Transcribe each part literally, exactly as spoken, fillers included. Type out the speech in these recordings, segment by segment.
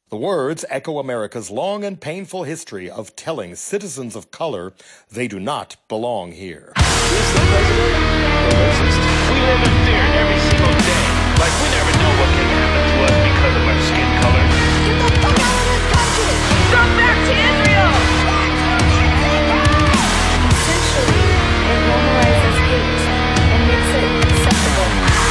The words echo America's long and painful history of telling citizens of color they do not belong here. Is the president a racist? We live in fear every single day. Like we never know what can happen to us because of our skin color. Get the fuck out of this country! Come back to Israel! Essentially, it normalizes hate and makes it acceptable.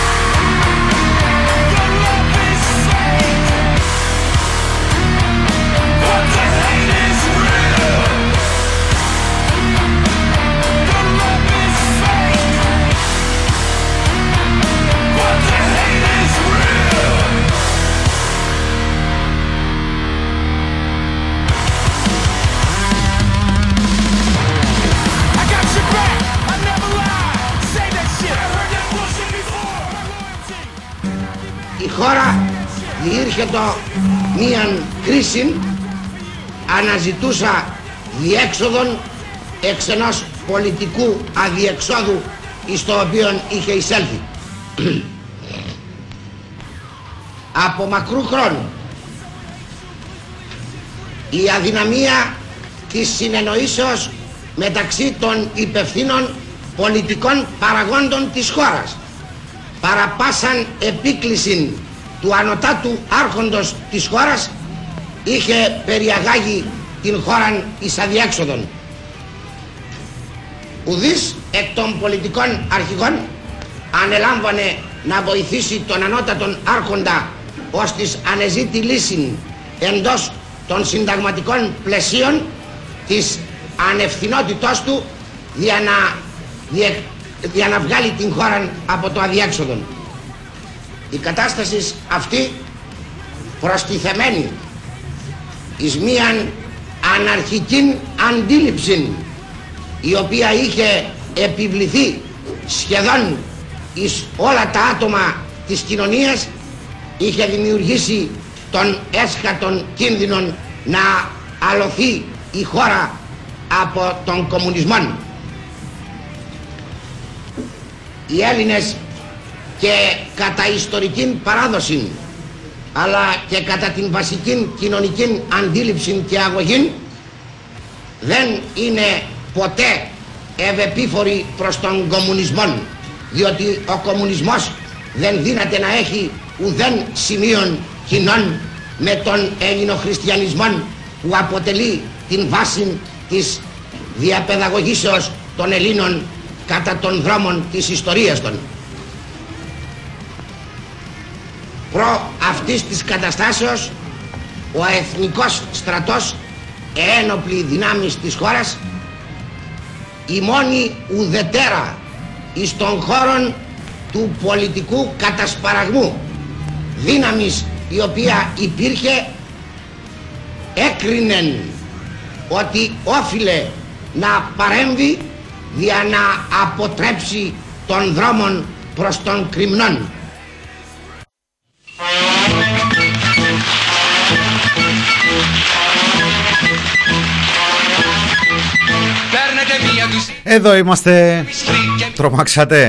Η χώρα διήρχετο μίαν κρίση, αναζητούσα διέξοδον εξ ενός πολιτικού αδιεξόδου εις το οποίον είχε εισέλθει. Από μακρού χρόνου η αδυναμία της συνεννοήσεως μεταξύ των υπευθύνων πολιτικών παραγόντων της χώρας παραπάσαν επίκληση του ανωτάτου άρχοντος της χώρας είχε περιαγάγει την χώραν εις αδιέξοδον. Ουδής εκ των πολιτικών αρχηγών ανελάμβανε να βοηθήσει τον ανώτατον άρχοντα ως της ανεζήτη λύση εντός των συνταγματικών πλαισίων της ανευθυνότητός του για να, διε, για να βγάλει την χώρα από το αδιέξοδον. Η κατάσταση αυτή προστιθεμένη εις μίαν αναρχική αντίληψη η οποία είχε επιβληθεί σχεδόν εις όλα τα άτομα της κοινωνίας είχε δημιουργήσει τον έσχατον κίνδυνο να αλωθεί η χώρα από τον κομμουνισμό. Οι Έλληνες και κατά ιστορική παράδοση αλλά και κατά την βασική κοινωνική αντίληψη και αγωγή δεν είναι ποτέ ευεπίφοροι προς τον κομμουνισμό, διότι ο κομμουνισμός δεν δύναται να έχει ουδέν σημείων κοινών με τον ελληνοχριστιανισμό που αποτελεί την βάση της διαπαιδαγωγήσεως των Ελλήνων κατά των δρόμων της ιστορίας των. Προ αυτής της καταστάσεως ο εθνικός στρατός, ένοπλοι δυνάμεις της χώρας, η μόνη ουδετέρα εις των χώρων του πολιτικού κατασπαραγμού δύναμης η οποία υπήρχε, έκρινεν ότι όφιλε να παρέμβει για να αποτρέψει των δρόμων προς τον κρυμνόν. Εδώ είμαστε. Τρομάξατε.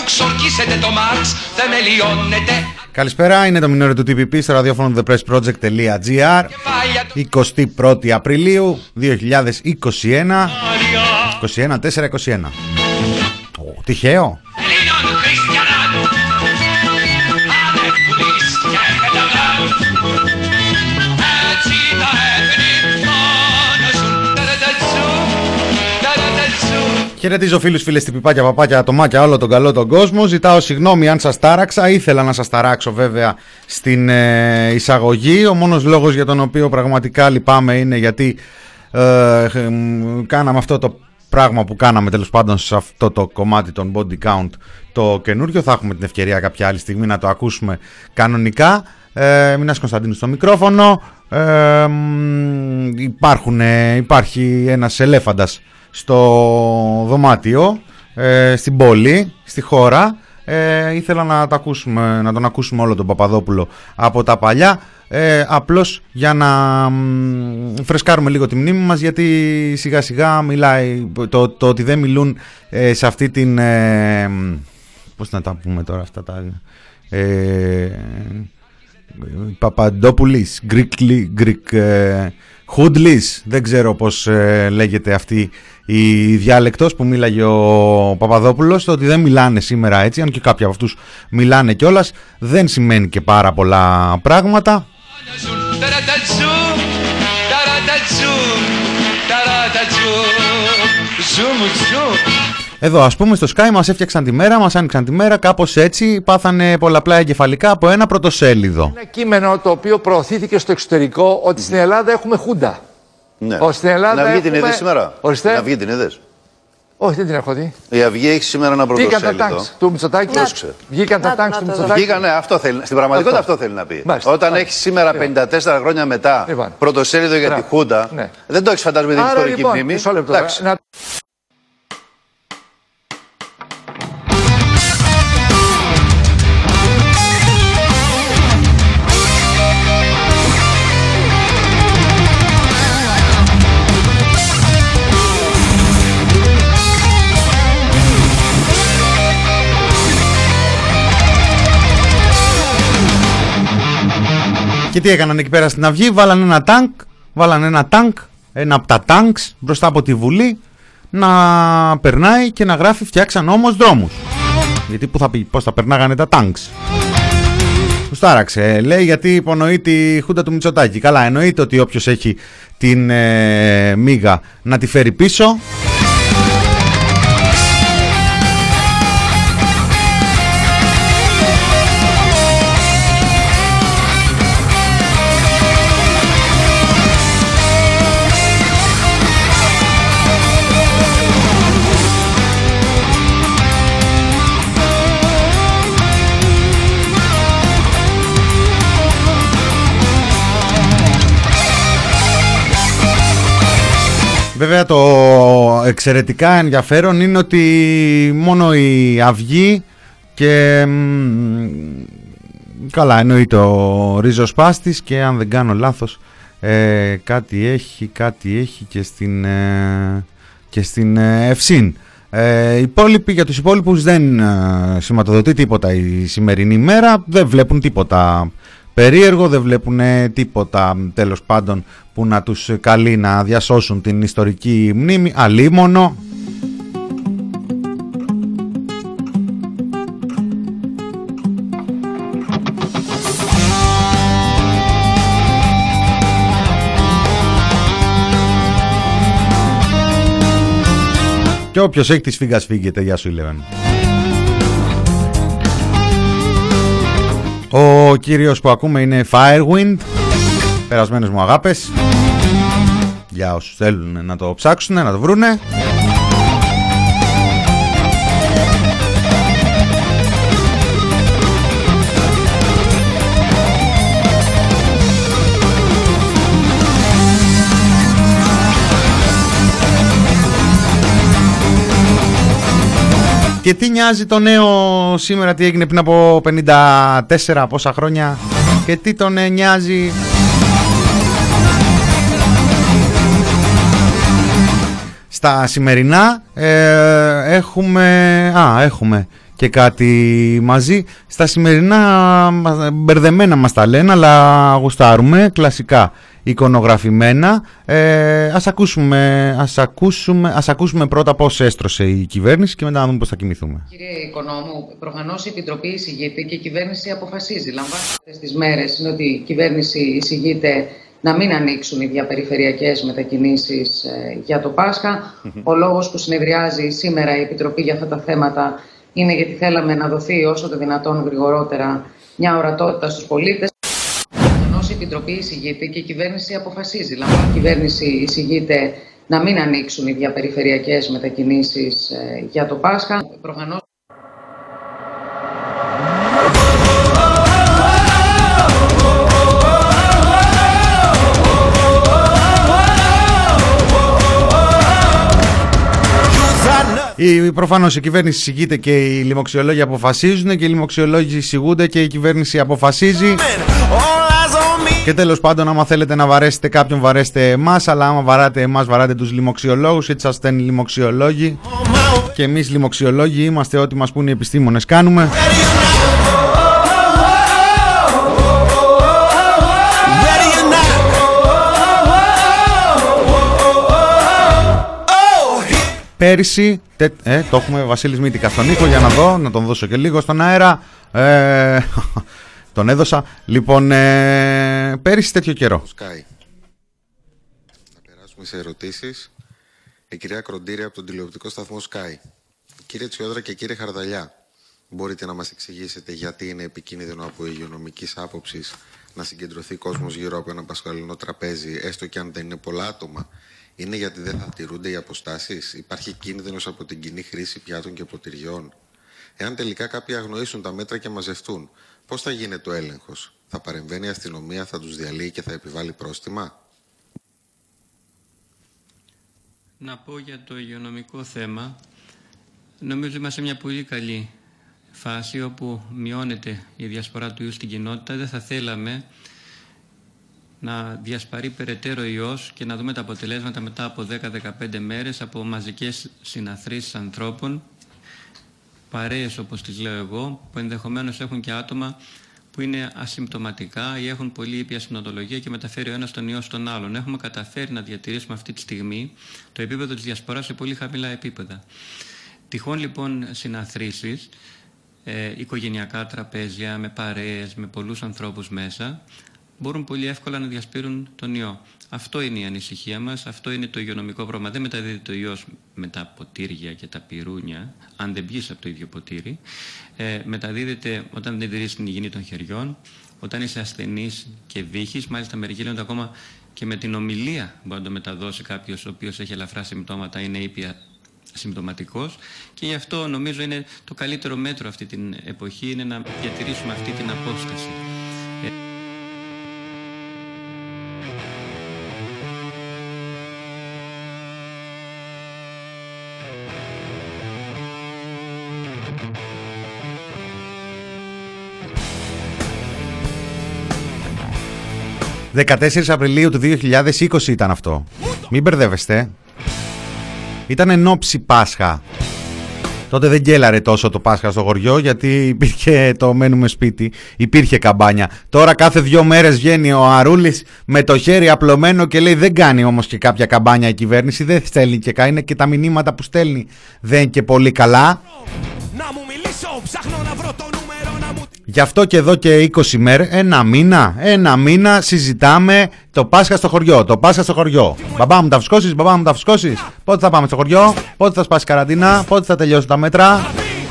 Καλησπέρα, είναι το μηνόριο του τι πι πι στο ραδιόφωνο the press project dot g r. εικοστή πρώτη Απριλίου δύο χιλιάδες είκοσι ένα. είκοσι ένα τέσσερα είκοσι ένα. Oh, τυχαίο. Χαιρετίζω φίλους, φίλες, τυπιπάκια, παπάκια, ατομάκια, όλο τον καλό τον κόσμο. Ζητάω συγγνώμη αν σας τάραξα. Ήθελα να σας ταράξω βέβαια στην ε, εισαγωγή. Ο μόνος λόγος για τον οποίο πραγματικά λυπάμαι είναι γιατί ε, ε, κάναμε αυτό το πράγμα που κάναμε τέλος πάντων σε αυτό το κομμάτι των body count το καινούριο. Θα έχουμε την ευκαιρία κάποια άλλη στιγμή να το ακούσουμε κανονικά. Ε, Μινάς Κωνσταντίνου στο μικρόφωνο. Ε, υπάρχουν, ε, υπάρχει ένας ελέφαντας στο δωμάτιο, ε, στην πόλη, στη χώρα. Ε, ήθελα να, τα ακούσουμε, να τον ακούσουμε όλο τον Παπαδόπουλο από τα παλιά, ε, απλώς για να μ, φρεσκάρουμε λίγο τη μνήμη μας, γιατί σιγά σιγά μιλάει το, το ότι δεν μιλούν ε, σε αυτή την ε, πώς να τα πούμε τώρα αυτά τα ε, Παπαντόπουλης, Greek ε, Hoodlis, δεν ξέρω πώς ε, λέγεται αυτή η διάλεκτος που μίλαγε ο Παπαδόπουλος. Το ότι δεν μιλάνε σήμερα έτσι, αν και κάποιοι από αυτούς μιλάνε κιόλας, δεν σημαίνει και πάρα πολλά πράγματα. Εδώ ας πούμε στο Sky μας έφτιαξαν τη μέρα, μας άνοιξαν τη μέρα, κάπως έτσι πάθανε πολλαπλά εγκεφαλικά από ένα πρωτοσέλιδο. Ένα κείμενο το οποίο προωθήθηκε στο εξωτερικό ότι στην Ελλάδα έχουμε χούντα. Ναι. Ο, στην Ελλάδα να βγει έχουμε... την είδες σήμερα. Ορίστε. Να βγει την είδες. Όχι, δεν την έχω δει. Η Αυγή έχει σήμερα ένα πρωτοσέλιδο. Βγήκαν τα τάγκς του Μητσοτάκη. Βγήκαν τα τάγκς του Μητσοτάκη. Βγήκανε, αυτό θέλει. Στην πραγματικότητα αυτό, αυτό θέλει να πει. Μάλιστα. Όταν έχει σήμερα πενήντα τέσσερα χρόνια μετά λοιπόν. πρωτοσέλιδο για τη Χούντα, ναι. δεν το έχει φαντασμεί την ιστορική λοιπόν, μνήμη. Και τι έκαναν εκεί πέρα στην Αυγή, βάλανε ένα τάγκ, βάλανε ένα τάγκ, ένα από τα τάγκς μπροστά από τη Βουλή να περνάει και να γράφει φτιάξαν όμως δρόμους. Γιατί που θα πει, πώς θα περνάγανε τα τάγκς. Τους τάραξε, λέει, γιατί υπονοεί τη Χούντα του Μητσοτάκη. Καλά, εννοείται ότι όποιος έχει την ε, μίγα να τη φέρει πίσω. Βέβαια το εξαιρετικά ενδιαφέρον είναι ότι μόνο η Αυγή και καλά εννοείται ο ριζοσπάστης και αν δεν κάνω λάθος ε, κάτι έχει, κάτι έχει και στην, ε, και στην ε, Ευσύν. Ε, υπόλοιποι, για τους υπόλοιπους δεν ε, σηματοδοτεί τίποτα η σημερινή μέρα, δεν βλέπουν τίποτα περίεργο, δεν βλέπουν τίποτα τέλος πάντων που να τους καλεί να διασώσουν την ιστορική μνήμη, αλίμονο. Και όποιος έχει τη σφίγγα σφίγγεται, γεια σου Ηλεβέν. Ο κύριος που ακούμε είναι Firewind, περασμένες μου αγάπες, για όσους θέλουν να το ψάξουν, να το βρούνε. Και τι νοιάζει το νέο σήμερα, τι έγινε πριν από πενήντα τέσσερα πόσα χρόνια, και τι τον νοιάζει. Στα σημερινά ε, έχουμε, α, έχουμε και κάτι μαζί. Στα σημερινά μπερδεμένα μας τα λένε, αλλά γουστάρουμε, κλασικά εικονογραφημένα. Ε, ας, ακούσουμε, ας, ακούσουμε, ας ακούσουμε πρώτα πώς έστρωσε η κυβέρνηση και μετά να δούμε πώς θα κοιμηθούμε. Κύριε Οικονόμου, προφανώς η Επιτροπή εισηγείται και η κυβέρνηση αποφασίζει. Λαμβάνοντας τις μέρες είναι ότι η κυβέρνηση εισηγείται να μην ανοίξουν οι διαπεριφερειακές μετακινήσεις ε, για το Πάσχα. Mm-hmm. Ο λόγος που συνεδριάζει σήμερα η Επιτροπή για αυτά τα θέματα είναι γιατί θέλαμε να δοθεί όσο το δυνατόν γρηγορότερα μια ορατότητα στους πολίτες. Προφανώς η Επιτροπή εισηγείται και η κυβέρνηση αποφασίζει. Λαμβάνοντας η κυβέρνηση εισηγείται να μην ανοίξουν οι διαπεριφερειακές μετακινήσεις ε, για το Πάσχα. Προφανώς... Η, προφανώς η κυβέρνηση εισηγείται και οι λοιμοξιολόγοι αποφασίζουν, και οι λοιμοξιολόγοι εισηγούνται και η κυβέρνηση αποφασίζει. Και τέλος πάντων, άμα θέλετε να βαρέσετε κάποιον, βαρέστε εμάς, αλλά άμα βαράτε εμάς, βαράτε τους λοιμοξιολόγους, έτσι σας στέλνει λοιμοξιολόγοι. Και εμείς λοιμοξιολόγοι είμαστε, ό,τι μας πούν οι επιστήμονες κάνουμε. Πέρυσι, τε, ε, το έχουμε Βασίλης Μήτικα στον ήχο για να δω, να τον δώσω και λίγο στον αέρα. Ε, τον έδωσα. Λοιπόν, ε, πέρυσι τέτοιο καιρό. Sky. Να περάσουμε σε ερωτήσεις. Η κυρία Κροντήρη από τον τηλεοπτικό σταθμό Sky. Κύριε Τσιόδρα και κύριε Χαρδαλιά, μπορείτε να μας εξηγήσετε γιατί είναι επικίνδυνο από υγειονομικής άποψης να συγκεντρωθεί κόσμος γύρω από ένα πασχαλινό τραπέζι, έστω και αν δεν είναι πολλά άτομα? Είναι γιατί δεν θα τηρούνται οι αποστάσεις? Υπάρχει κίνδυνος από την κοινή χρήση πιάτων και ποτηριών? Εάν τελικά κάποιοι αγνοήσουν τα μέτρα και μαζευτούν, πώς θα γίνεται ο έλεγχος? Θα παρεμβαίνει η αστυνομία, θα τους διαλύει και θα επιβάλλει πρόστιμα? Να πω για το υγειονομικό θέμα. Νομίζω είμαστε σε μια πολύ καλή φάση όπου μειώνεται η διασπορά του ιού στην κοινότητα. Δεν θα θέλαμε να διασπαρεί περαιτέρω ιός και να δούμε τα αποτελέσματα μετά από δέκα με δεκαπέντε μέρες από μαζικές συναθρήσεις ανθρώπων, παρέες όπως τις λέω εγώ, που ενδεχομένως έχουν και άτομα που είναι ασυμπτωματικά ή έχουν πολύ ήπια συμπτωματολογία και μεταφέρει ο ένας τον ιό στον άλλον. Έχουμε καταφέρει να διατηρήσουμε αυτή τη στιγμή το επίπεδο της διασποράς σε πολύ χαμηλά επίπεδα. Τυχόν λοιπόν συναθρήσεις, ε, οικογενειακά τραπέζια με παρέες, με πολλούς ανθρώπους μέσα, μπορούν πολύ εύκολα να διασπείρουν τον ιό. Αυτό είναι η ανησυχία μας, αυτό είναι το υγειονομικό πρόβλημα. Δεν μεταδίδεται ο ιός με τα ποτήρια και τα πυρούνια, αν δεν πιεις από το ίδιο ποτήρι. Ε, μεταδίδεται όταν δεν τηρείς την υγιεινή των χεριών, όταν είσαι ασθενής και βύχεις, μάλιστα μερικοί λένε ακόμα και με την ομιλία μπορεί να το μεταδώσει κάποιος ο οποίος έχει ελαφρά συμπτώματα, είναι ήπια συμπτωματικός, και γι' αυτό νομίζω είναι το καλύτερο μέτρο αυτή την εποχή είναι να διατηρήσουμε αυτή την απόσταση. δεκατέσσερις Απριλίου του δύο χιλιάδες είκοσι ήταν αυτό. Μην μπερδεύεστε. Ήταν ενόψει Πάσχα. Τότε δεν γκέλαρε τόσο το Πάσχα στο χωριό, γιατί υπήρχε το μένουμε σπίτι, υπήρχε καμπάνια. Τώρα κάθε δύο μέρες βγαίνει ο Αρούλης με το χέρι απλωμένο και λέει δεν κάνει όμως και κάποια καμπάνια η κυβέρνηση, δεν στέλνει και κάνει, και τα μηνύματα που στέλνει δεν είναι και πολύ καλά. Να μου μιλήσω, ψάχνω να βρω το νούμερο να μου... Γι' αυτό και εδώ και είκοσι μέρες, ένα μήνα, ένα μήνα συζητάμε το Πάσχα στο χωριό, το Πάσχα στο χωριό. Μπαμπά μου τα φουσκώσεις, μπαμπά μου τα φουσκώσεις. Πότε θα πάμε στο χωριό, πότε θα σπάσει καραντίνα, πότε θα τελειώσουν τα μέτρα.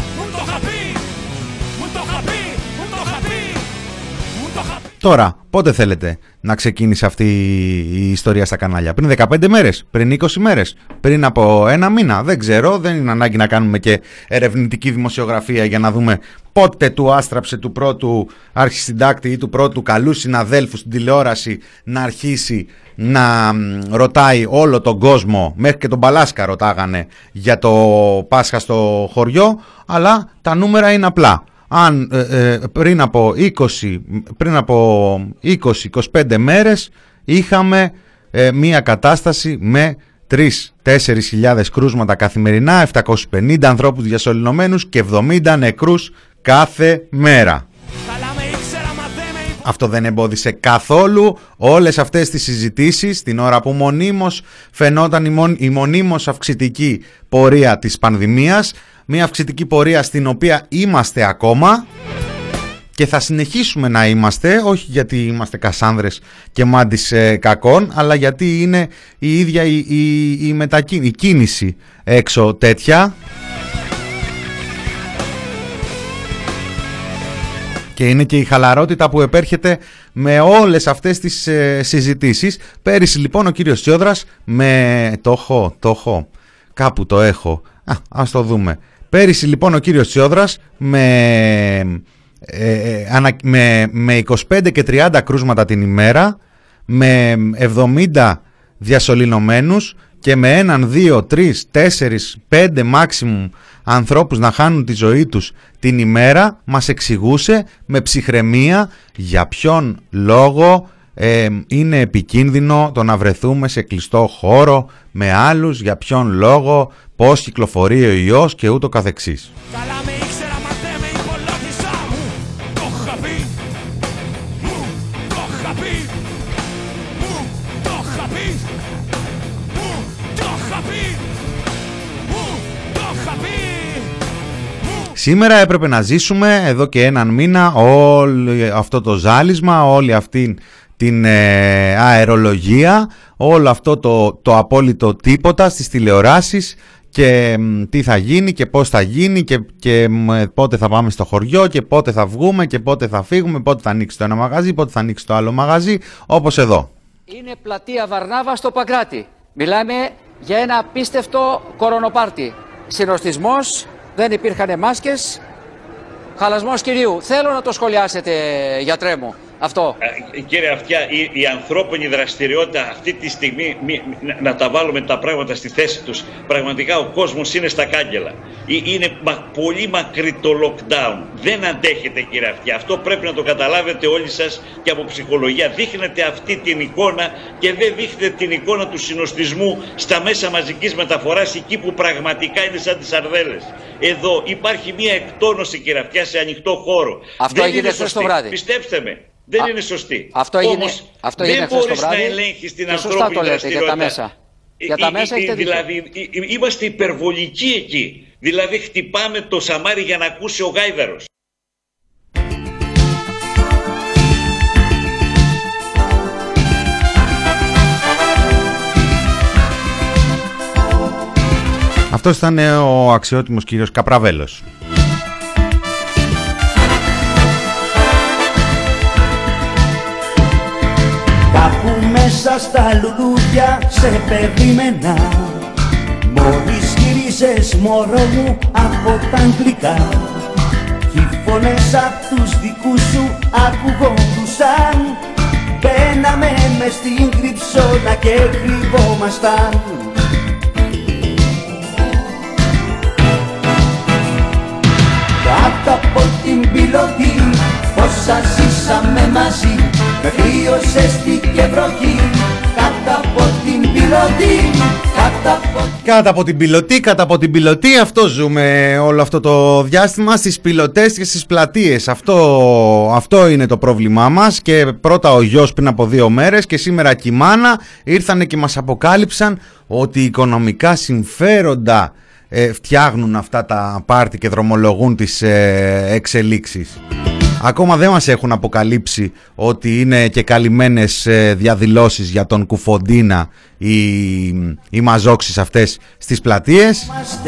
Τώρα, πότε θέλετε να ξεκίνησε αυτή η ιστορία στα κανάλια? Πριν δεκαπέντε μέρες, πριν είκοσι μέρες, πριν από ένα μήνα? Δεν ξέρω, δεν είναι ανάγκη να κάνουμε και ερευνητική δημοσιογραφία για να δούμε πότε του άστραψε του πρώτου αρχισυντάκτη ή του πρώτου καλού συναδέλφου στην τηλεόραση να αρχίσει να ρωτάει όλο τον κόσμο, μέχρι και τον Παλάσκα ρωτάγανε για το Πάσχα στο χωριό, αλλά τα νούμερα είναι απλά. Αν ε, ε, πριν από είκοσι, πριν από είκοσι με είκοσι πέντε μέρες είχαμε ε, μία κατάσταση με τρεις με τέσσερις χιλιάδες κρούσματα καθημερινά, επτακόσιους πενήντα ανθρώπους διασωληνωμένους και εβδομήντα νεκρούς κάθε μέρα. Αυτό δεν εμπόδισε καθόλου όλες αυτές τις συζητήσεις την ώρα που μονίμως φαινόταν η, μον, η μονίμως αυξητική πορεία της πανδημίας, μια αυξητική πορεία στην οποία είμαστε ακόμα και θα συνεχίσουμε να είμαστε, όχι γιατί είμαστε κασάνδρες και μάντις ε, κακών, αλλά γιατί είναι η ίδια η, η, η, μετακίνηση, η κίνηση έξω τέτοια. Και είναι και η χαλαρότητα που επέρχεται με όλες αυτές τις ε, συζητήσεις. Πέρυσι λοιπόν ο κύριος Τσιόδρας με... Το έχω, το έχω, κάπου το έχω. Α, ας το δούμε. Πέρυσι λοιπόν ο κύριος Τσιόδρας με, ε, ανα, με, με είκοσι πέντε και τριάντα κρούσματα την ημέρα, με εβδομήντα διασωληνωμένους και με έναν, δύο, τρεις, τέσσερις, πέντε maximum ανθρώπους να χάνουν τη ζωή τους την ημέρα, μας εξηγούσε με ψυχραιμία για ποιον λόγο ε, είναι επικίνδυνο το να βρεθούμε σε κλειστό χώρο με άλλους, για ποιον λόγο, πώς κυκλοφορεί ο ιός και ούτω καθεξής. Σήμερα έπρεπε να ζήσουμε εδώ και έναν μήνα όλο αυτό το ζάλισμα, όλη αυτή την ε, αερολογία, όλο αυτό το, το απόλυτο τίποτα στις τηλεοράσεις και μ, τι θα γίνει και πώς θα γίνει και, και μ, πότε θα πάμε στο χωριό και πότε θα βγούμε και πότε θα φύγουμε, πότε θα ανοίξει το ένα μαγαζί, πότε θα ανοίξει το άλλο μαγαζί, όπως εδώ. Είναι πλατεία Βαρνάβα στο Παγκράτη. Μιλάμε για ένα απίστευτο κορονοπάρτι. Συνοστισμός, δεν υπήρχαν μάσκες, χαλασμός κυρίου. Θέλω να το σχολιάσετε, γιατρέ μου, αυτό. Ε, κύριε Αυτιά, η, η ανθρώπινη δραστηριότητα αυτή τη στιγμή, μη, να, να τα βάλουμε τα πράγματα στη θέση τους, πραγματικά ο κόσμος είναι στα κάγκελα. Είναι μα, πολύ μακρύ το lockdown. Δεν αντέχετε, κύριε Αυτιά. Αυτό πρέπει να το καταλάβετε όλοι σας και από ψυχολογία. Δείχνετε αυτή την εικόνα και δεν δείχνετε την εικόνα του συνοστισμού στα μέσα μαζικής μεταφοράς, εκεί που πραγματικά είναι σαν τις σαρδέλες. Εδώ υπάρχει μια εκτόνωση, κύριε Αυτιά, σε ανοιχτό χώρο. Αυτό δεν έγινε χθες το βράδυ. Πιστέψτε με. Δεν Α, είναι σωστή. Αυτό έγινε, Όμως, αυτό δεν μπορείς να ελέγχεις την ανθρώπινη δραστηριότητα. Για τα μέσα. Για τα μέσα έχετε δίκιο. Δηλαδή, είμαστε υπερβολικοί εκεί. Δηλαδή, χτυπάμε το σαμάρι για να ακούσει ο γάιδαρος. Αυτός ήταν ο αξιότιμος κύριος Καπραβέλος. Κάπου μέσα στα λουλούδια σε περίμενα, μόλις γύριζες μωρό μου από τα αγγλικά. Κι οι φωνές απ' τους δικούς σου ακουγόντουσαν, μπαίναμε μες στην κρυψώνα και κρυβόμασταν. Κάτω από την πιλωτή όσα ζήσαμε μαζί, με κρύο, ζέστη και βροχή. Κάτω από την πιλωτή, κάτω από... Κάτω από την πιλωτή, κάτω από την πιλωτή, αυτό ζούμε όλο αυτό το διάστημα, στις πιλωτές και στις πλατείες. Αυτό, αυτό είναι το πρόβλημά μας. Και πρώτα ο γιος πριν από δύο μέρες και σήμερα και η μάνα ήρθανε και μας αποκάλυψαν ότι οι οικονομικά συμφέροντα ε, φτιάχνουν αυτά τα πάρτι και δρομολογούν τις ε, εξελίξεις. Ακόμα δεν μας έχουν αποκαλύψει ότι είναι και καλυμμένες διαδηλώσεις για τον Κουφοντίνα οι, οι μαζόξεις αυτές στις πλατείες.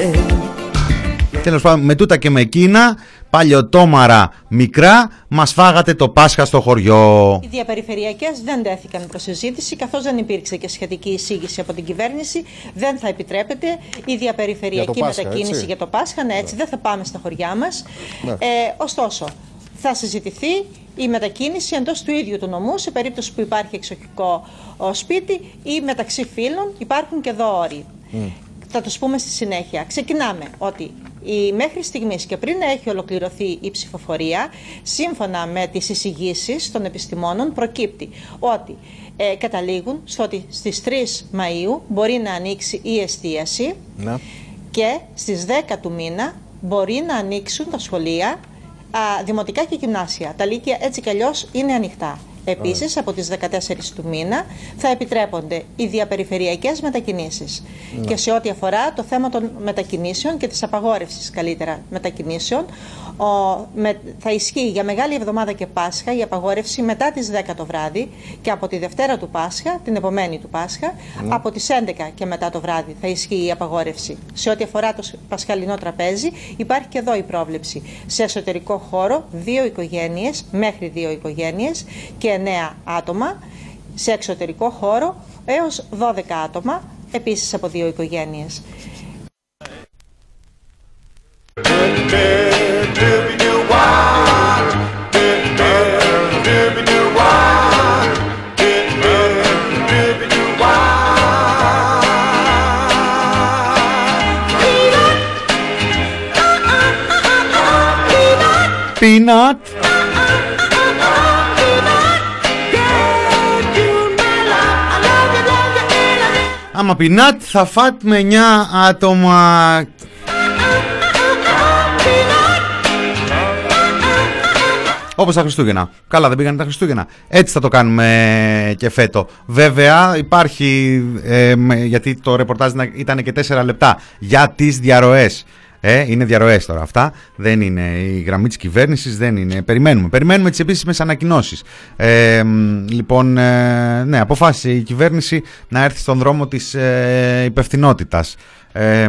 Τέλος πάντων, με τούτα και με εκείνα, παλιωτόμαρα μικρά, μας φάγατε το Πάσχα στο χωριό. Οι διαπεριφερειακές δεν τέθηκαν προς συζήτηση, καθώς δεν υπήρξε και σχετική εισήγηση από την κυβέρνηση. Δεν θα επιτρέπεται η διαπεριφερειακή για Πάσχα, μετακίνηση έτσι. Για το Πάσχα. Ναι, έτσι, ναι. Δεν θα πάμε στα χωριά μας. Ναι. Ε, ωστόσο, θα συζητηθεί η μετακίνηση εντός του ίδιου του νομού σε περίπτωση που υπάρχει εξοχικό σπίτι ή μεταξύ φίλων. Υπάρχουν και εδώ όροι. Mm. Θα τους πούμε στη συνέχεια. Ξεκινάμε ότι η, μέχρι στιγμής και πριν έχει ολοκληρωθεί η ψηφοφορία, σύμφωνα με τις εισηγήσεις των επιστημόνων, προκύπτει ότι ε, καταλήγουν στο ότι στις τρεις Μαΐου μπορεί να ανοίξει η εστίαση να. Και στις δέκα του μήνα μπορεί να ανοίξουν τα σχολεία, α, δημοτικά και γυμνάσια. Τα λύκεια έτσι κι αλλιώς είναι ανοιχτά. Επίσης, από τις δεκατέσσερις του μήνα θα επιτρέπονται οι διαπεριφερειακές μετακινήσεις. Ναι. Και σε ό,τι αφορά το θέμα των μετακινήσεων και της απαγόρευσης καλύτερα μετακινήσεων, ο, με, θα ισχύει για Μεγάλη Εβδομάδα και Πάσχα η απαγόρευση μετά τις δέκα το βράδυ και από τη Δευτέρα του Πάσχα, την επομένη του Πάσχα, ναι. από τις έντεκα και μετά το βράδυ θα ισχύει η απαγόρευση. Σε ό,τι αφορά το πασχαλινό τραπέζι, υπάρχει και εδώ η πρόβλεψη. Σε εσωτερικό χώρο, δύο οικογένειες, μέχρι δύο οικογένειες και εννέα άτομα, σε εξωτερικό χώρο έως δώδεκα άτομα, επίσης από δύο οικογένειες. Peanut. Άμα πεινάτ θα φάτε με εννιά άτομα. Όπως τα Χριστούγεννα. Καλά, δεν πήγανε τα Χριστούγεννα. Έτσι θα το κάνουμε και φέτο. Βέβαια υπάρχει, ε, γιατί το ρεπορτάζ ήταν και τέσσερα λεπτά, για τις διαρροές. Ε, είναι διαρροές τώρα αυτά. Δεν είναι η γραμμή της κυβέρνησης, δεν είναι. Περιμένουμε. Περιμένουμε τις επίσημες ανακοινώσεις. Ε, λοιπόν, ε, ναι, αποφάσισε η κυβέρνηση να έρθει στον δρόμο της ε, υπευθυνότητας. Ε,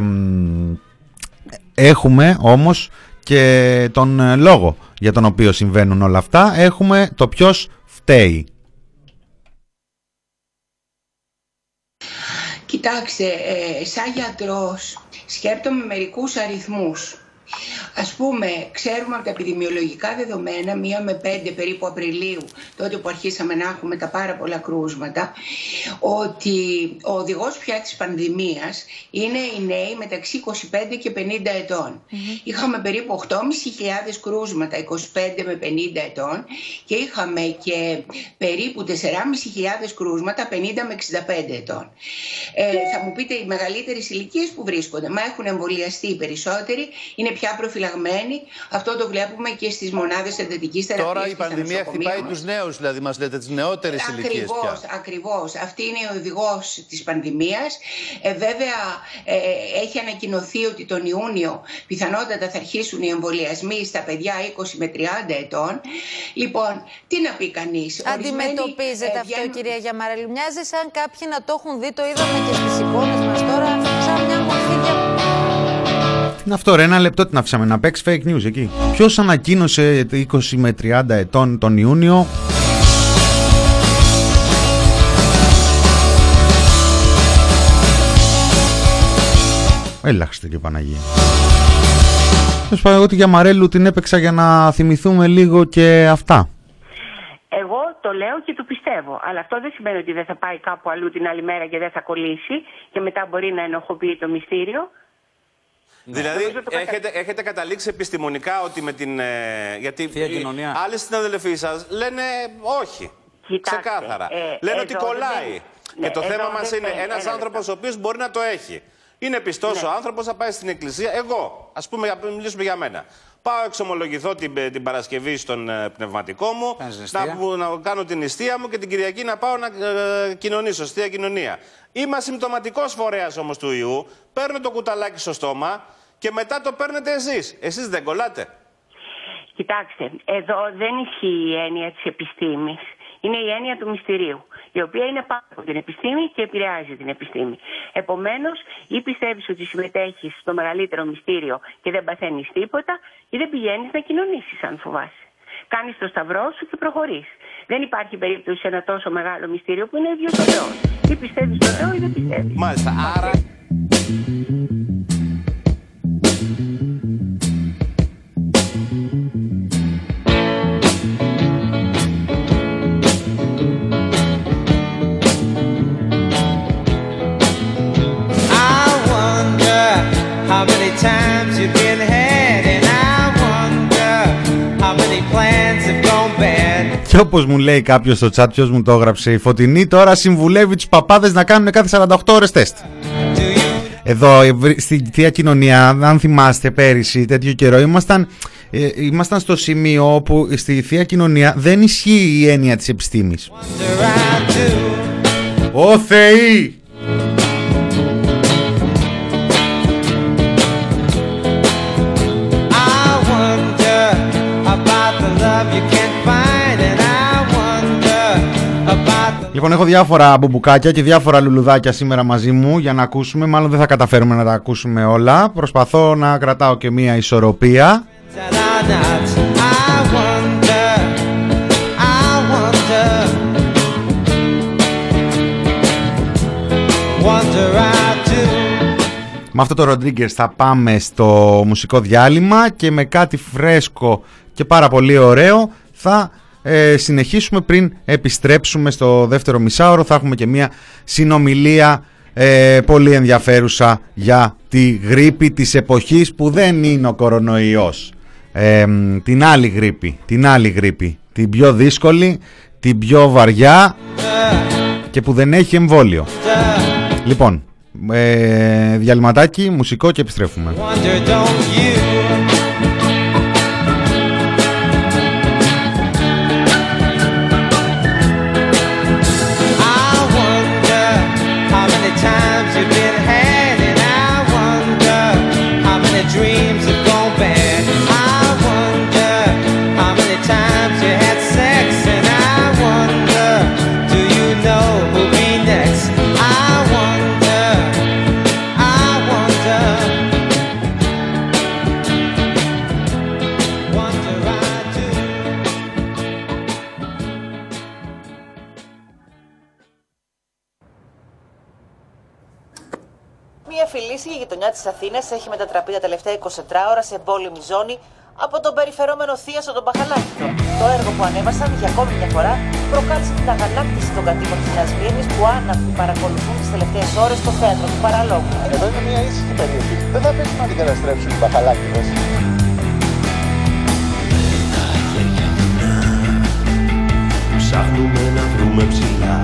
έχουμε όμως και τον λόγο για τον οποίο συμβαίνουν όλα αυτά. Έχουμε το ποιος φταίει. Κοιτάξτε, ε, σαν γιατρός σκέπτομαι μερικούς αριθμούς. Ας πούμε, ξέρουμε από τα επιδημιολογικά δεδομένα, μία με πέντε περίπου Απριλίου, τότε που αρχίσαμε να έχουμε τα πάρα πολλά κρούσματα, ότι ο οδηγός πια της πανδημίας είναι οι νέοι μεταξύ είκοσι πέντε και πενήντα ετών. Mm-hmm. Είχαμε περίπου οκτώ χιλιάδες πεντακόσια κρούσματα είκοσι πέντε με πενήντα ετών και είχαμε και περίπου τέσσερις χιλιάδες πεντακόσια κρούσματα πενήντα με εξήντα πέντε ετών. Ε, θα μου πείτε, οι μεγαλύτερες ηλικίες που βρίσκονται, μα έχουν εμβολιαστεί οι περισσότεροι, είναι πια προφυλαγμένοι. Αυτό το βλέπουμε και στις μονάδες εντατικής θεραπείας. Τώρα η πανδημία χτυπάει τους νέους, δηλαδή μας λέτε τις νεότερες ηλικίες πια. Ακριβώς, ακριβώς. Αυτή είναι ο οδηγός της πανδημίας. Ε, βέβαια, ε, έχει ανακοινωθεί ότι τον Ιούνιο πιθανότατα θα αρχίσουν οι εμβολιασμοί στα παιδιά είκοσι με τριάντα ετών. Λοιπόν, τι να πει κανείς. Αντιμετωπίζετε αυτό, βγαίνουν... κυρία Γιαμαρέλη? Μοιάζει σαν κάποιοι να το έχουν δει, το είδαμε και στις εικόνες μας τώρα, σαν μια μορφή για... Είναι αυτό ρε, ένα λεπτό την αφήσαμε να παίξει fake news εκεί. Ποιος ανακοίνωσε είκοσι με τριάντα ετών τον Ιούνιο? Έλαχστε και Παναγία. Θες πω εγώ τη Γιαμαρέλου την έπαιξα για να θυμηθούμε λίγο και αυτά. Εγώ το λέω και το πιστεύω, αλλά αυτό δεν σημαίνει ότι δεν θα πάει κάπου αλλού την άλλη μέρα και δεν θα κολλήσει και μετά μπορεί να ενοχοποιεί το μυστήριο. Δηλαδή, έχετε, έχετε καταλήξει επιστημονικά ότι με την. Ε, γιατί οι άλλοι συναδελφοί σας λένε όχι. Κοιτάξτε, ξεκάθαρα. Ε, λένε ότι κολλάει. Δεν... Και το ναι, θέμα μας είναι ένας ένα άνθρωπος ο οποίος μπορεί να το έχει. Είναι πιστός ναι. ο άνθρωπος, θα πάει στην εκκλησία. Εγώ, ας πούμε, να μιλήσουμε για μένα. Πάω εξομολογηθώ την, την Παρασκευή στον ε, πνευματικό μου, να, να κάνω την νηστεία μου και την Κυριακή να πάω να ε, κοινωνήσω, στη Θεία Κοινωνία. Είμαι ασυμπτωματικός φορέας όμως του ιού, παίρνω το κουταλάκι στο στόμα και μετά το παίρνετε εσείς. Εσείς δεν κολλάτε? Κοιτάξτε, εδώ δεν ισχύει η έννοια της επιστήμης. Είναι η έννοια του μυστηρίου, η οποία είναι πάνω από την επιστήμη και επηρεάζει την επιστήμη. Επομένως, ή πιστεύεις ότι συμμετέχεις στο μεγαλύτερο μυστήριο και δεν παθαίνεις τίποτα, ή δεν πηγαίνεις να κοινωνήσεις αν φοβάσαι. Κάνεις το σταυρό σου και προχωρείς. Δεν υπάρχει περίπτωση σε ένα τόσο μεγάλο μυστήριο που είναι ίδιος ο Θεός. Ή πιστεύεις στο Θεό ή δεν πιστεύεις. Μάλιστα, άρα... How many times you've been had, and I wonder how many plans have gone bad. Και όπως μου λέει κάποιος στο chat, ποιος μου το έγραψε, η Φωτεινή τώρα συμβουλεύει τους παπάδες να κάνουν κάθε σαράντα οκτώ ώρες τεστ. Εδώ στη Θεία Κοινωνία, αν θυμάστε πέρυσι τέτοιο καιρό, ήμασταν, ε, ήμασταν στο σημείο όπου στη Θεία Κοινωνία δεν ισχύει η έννοια της επιστήμης. Ω Θεοί! Λοιπόν, έχω διάφορα μπουμπουκάκια και διάφορα λουλουδάκια σήμερα μαζί μου για να ακούσουμε. Μάλλον δεν θα καταφέρουμε να τα ακούσουμε όλα. Προσπαθώ να κρατάω και μία ισορροπία. Με αυτό το Ροντρίγκερς θα πάμε στο μουσικό διάλειμμα και με κάτι φρέσκο και πάρα πολύ ωραίο θα ε, συνεχίσουμε. Πριν επιστρέψουμε στο δεύτερο μισάωρο θα έχουμε και μια συνομιλία ε, πολύ ενδιαφέρουσα για τη γρίπη της εποχής, που δεν είναι ο κορονοϊός, ε, την άλλη γρίπη, την άλλη γρίπη, την πιο δύσκολη, την πιο βαριά και που δεν έχει εμβόλιο. Λοιπόν, ε, διαλυματάκι, μουσικό και επιστρέφουμε. Dream Μια φιλήσυχη γειτονιά της Αθήνας έχει μετατραπεί τα τελευταία εικοσιτετρά ώρα σε εμπόλεμη ζώνη από τον περιφερόμενο θίασο των Μπαχαλάκηδων. Το έργο που ανέβασαν για ακόμη μια φορά προκάλεσε την αγανάκτηση των κατοίκων της Νέας Μύρνης που άναυδοι παρακολουθούν τις τελευταίες ώρες στο θέατρο του παραλόγου. Εδώ είναι μια ήσυχη περιοχή. Δεν θα πέσει να την καταστρέψουν οι Μπαχαλάκηδες. Ψάχνουμε να βρούμε ψηλά,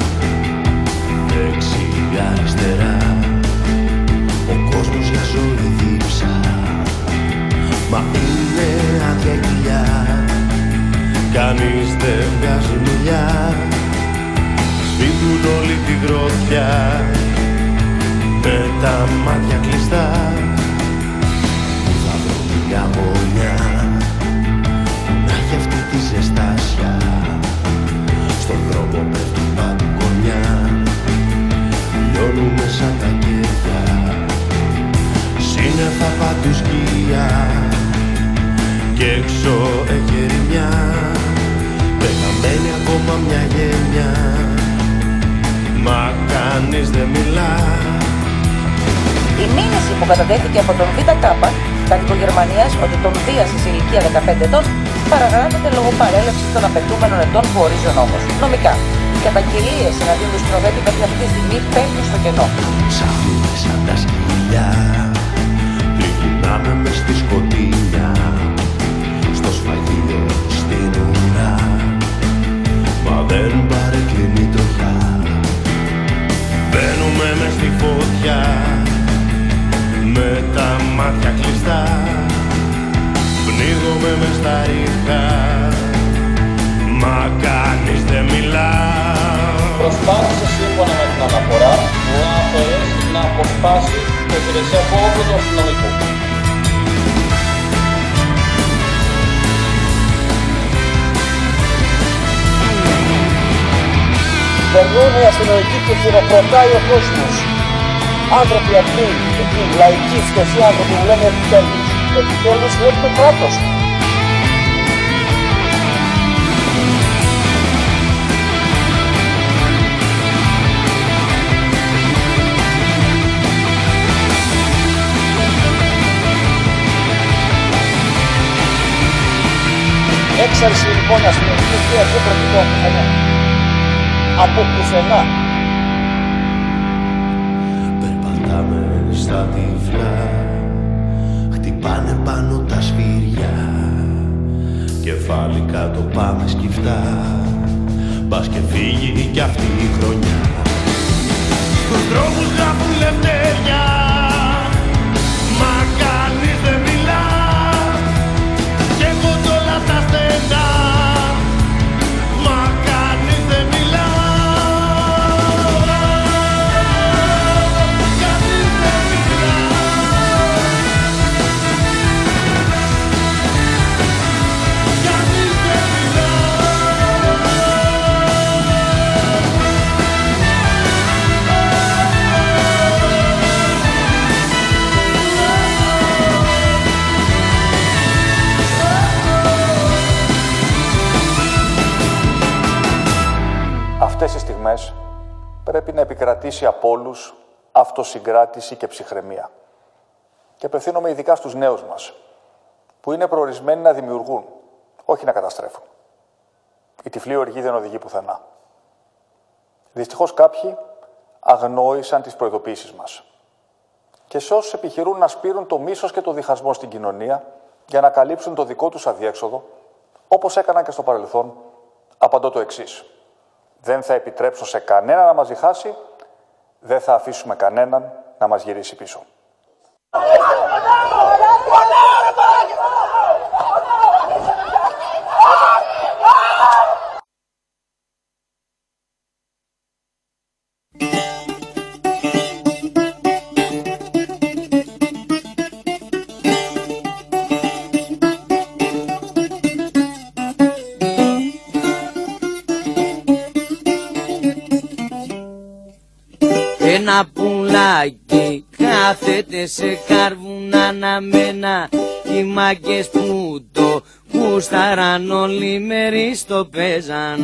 δεξιά αριστερά, ο κόσμος για ζωή δίψα. Μα είναι άδεια η κοιλιά, κανείς δεν βγάζει μιλιά. Σφίγγουν όλη τη γροθιά, με τα μάτια κλειστά. Πού θα βρω μια γωνιά, να έχει αυτή τη ζεστάσια. Στον δρόμο πέφτουν παγκονιά, λιώνουμε σαν τα κέρια. Σύννεφα παντού σκιά, κι έξω έχει ερημιά. Πεθαμένη ακόμα μια γενιά, μα κανείς δεν μιλά. Η μήνυση που κατατέθηκε από τον ΒΚ, κάτοικο Γερμανίας, ότι τον βίασε σε ηλικία δεκαπέντε ετών, παραγράφεται λόγω παρέλευσης των απαιτούμενων ετών που ορίζει ο νόμος. Νομικά, οι καταγγελίες εναντίον του σκηνοθέτη μέχρι αυτή τη στιγμή παίρνουν στο κενό. Ψάχνουμε σαν τα σκυλιά, τριγυρνάμε μες στη σκοτεινιά, στο σφαγείο στην ουρά, μα δεν παρεκκλίνει τροχιά. Μπαίνουμε μες στη φωτιά, με τα μάτια κλειστά. Πνίγομαι μες στα ρίχα, μα κανείς δεν μιλά. Προσπάθησε σύμφωνα με την αναφορά να αφαιρέσει, να αποσπάσει το υπηρεσιακό όπλο του αστυνομικού. Περνούν οι αστυνομικοί και χειροκροτάει ο κόσμος. Άνθρωποι αυτοί, εκεί, λαϊκοί, φτωχοί άνθρωποι που λένε επιτέλους. Επιτέλους βλέπουμε κράτος. Έξαρση λοιπόν αστυνομική βία δεν προτείνω από πουθενά. Από πουθενά. Περπατάμε στα τυφλά, χτυπάνε πάνω τα σφύρια, κεφάλι κάτω πάμε σκυφτά, μπας και φύγει κι αυτή η χρονιά. Στους δρόμους γράφουν λευτεριά, μα κανείς δεν μιλά, κι έχω κι όλα τα στενά, μα κανείς δεν μιλά. Αυτές οι στιγμές πρέπει να επικρατήσει από όλους αυτοσυγκράτηση και ψυχραιμία. Και απευθύνομαι ειδικά στους νέους μας, που είναι προορισμένοι να δημιουργούν, όχι να καταστρέφουν. Η τυφλή οργή δεν οδηγεί πουθενά. Δυστυχώς κάποιοι αγνόησαν τις προειδοποίησεις μας. Και σε όσους επιχειρούν να σπείρουν το μίσος και το διχασμό στην κοινωνία για να καλύψουν το δικό τους αδιέξοδο, όπως έκαναν και στο παρελθόν, απαντώ το εξής. Δεν θα επιτρέψω σε κανένα να μας διχάσει, δεν θα αφήσουμε κανέναν να μας γυρίσει πίσω. Ένα πουλάκι κάθεται σε κάρβουνα αναμένα, οι μάγκες που το γούσταραν όλοι μέρη το παίζαν.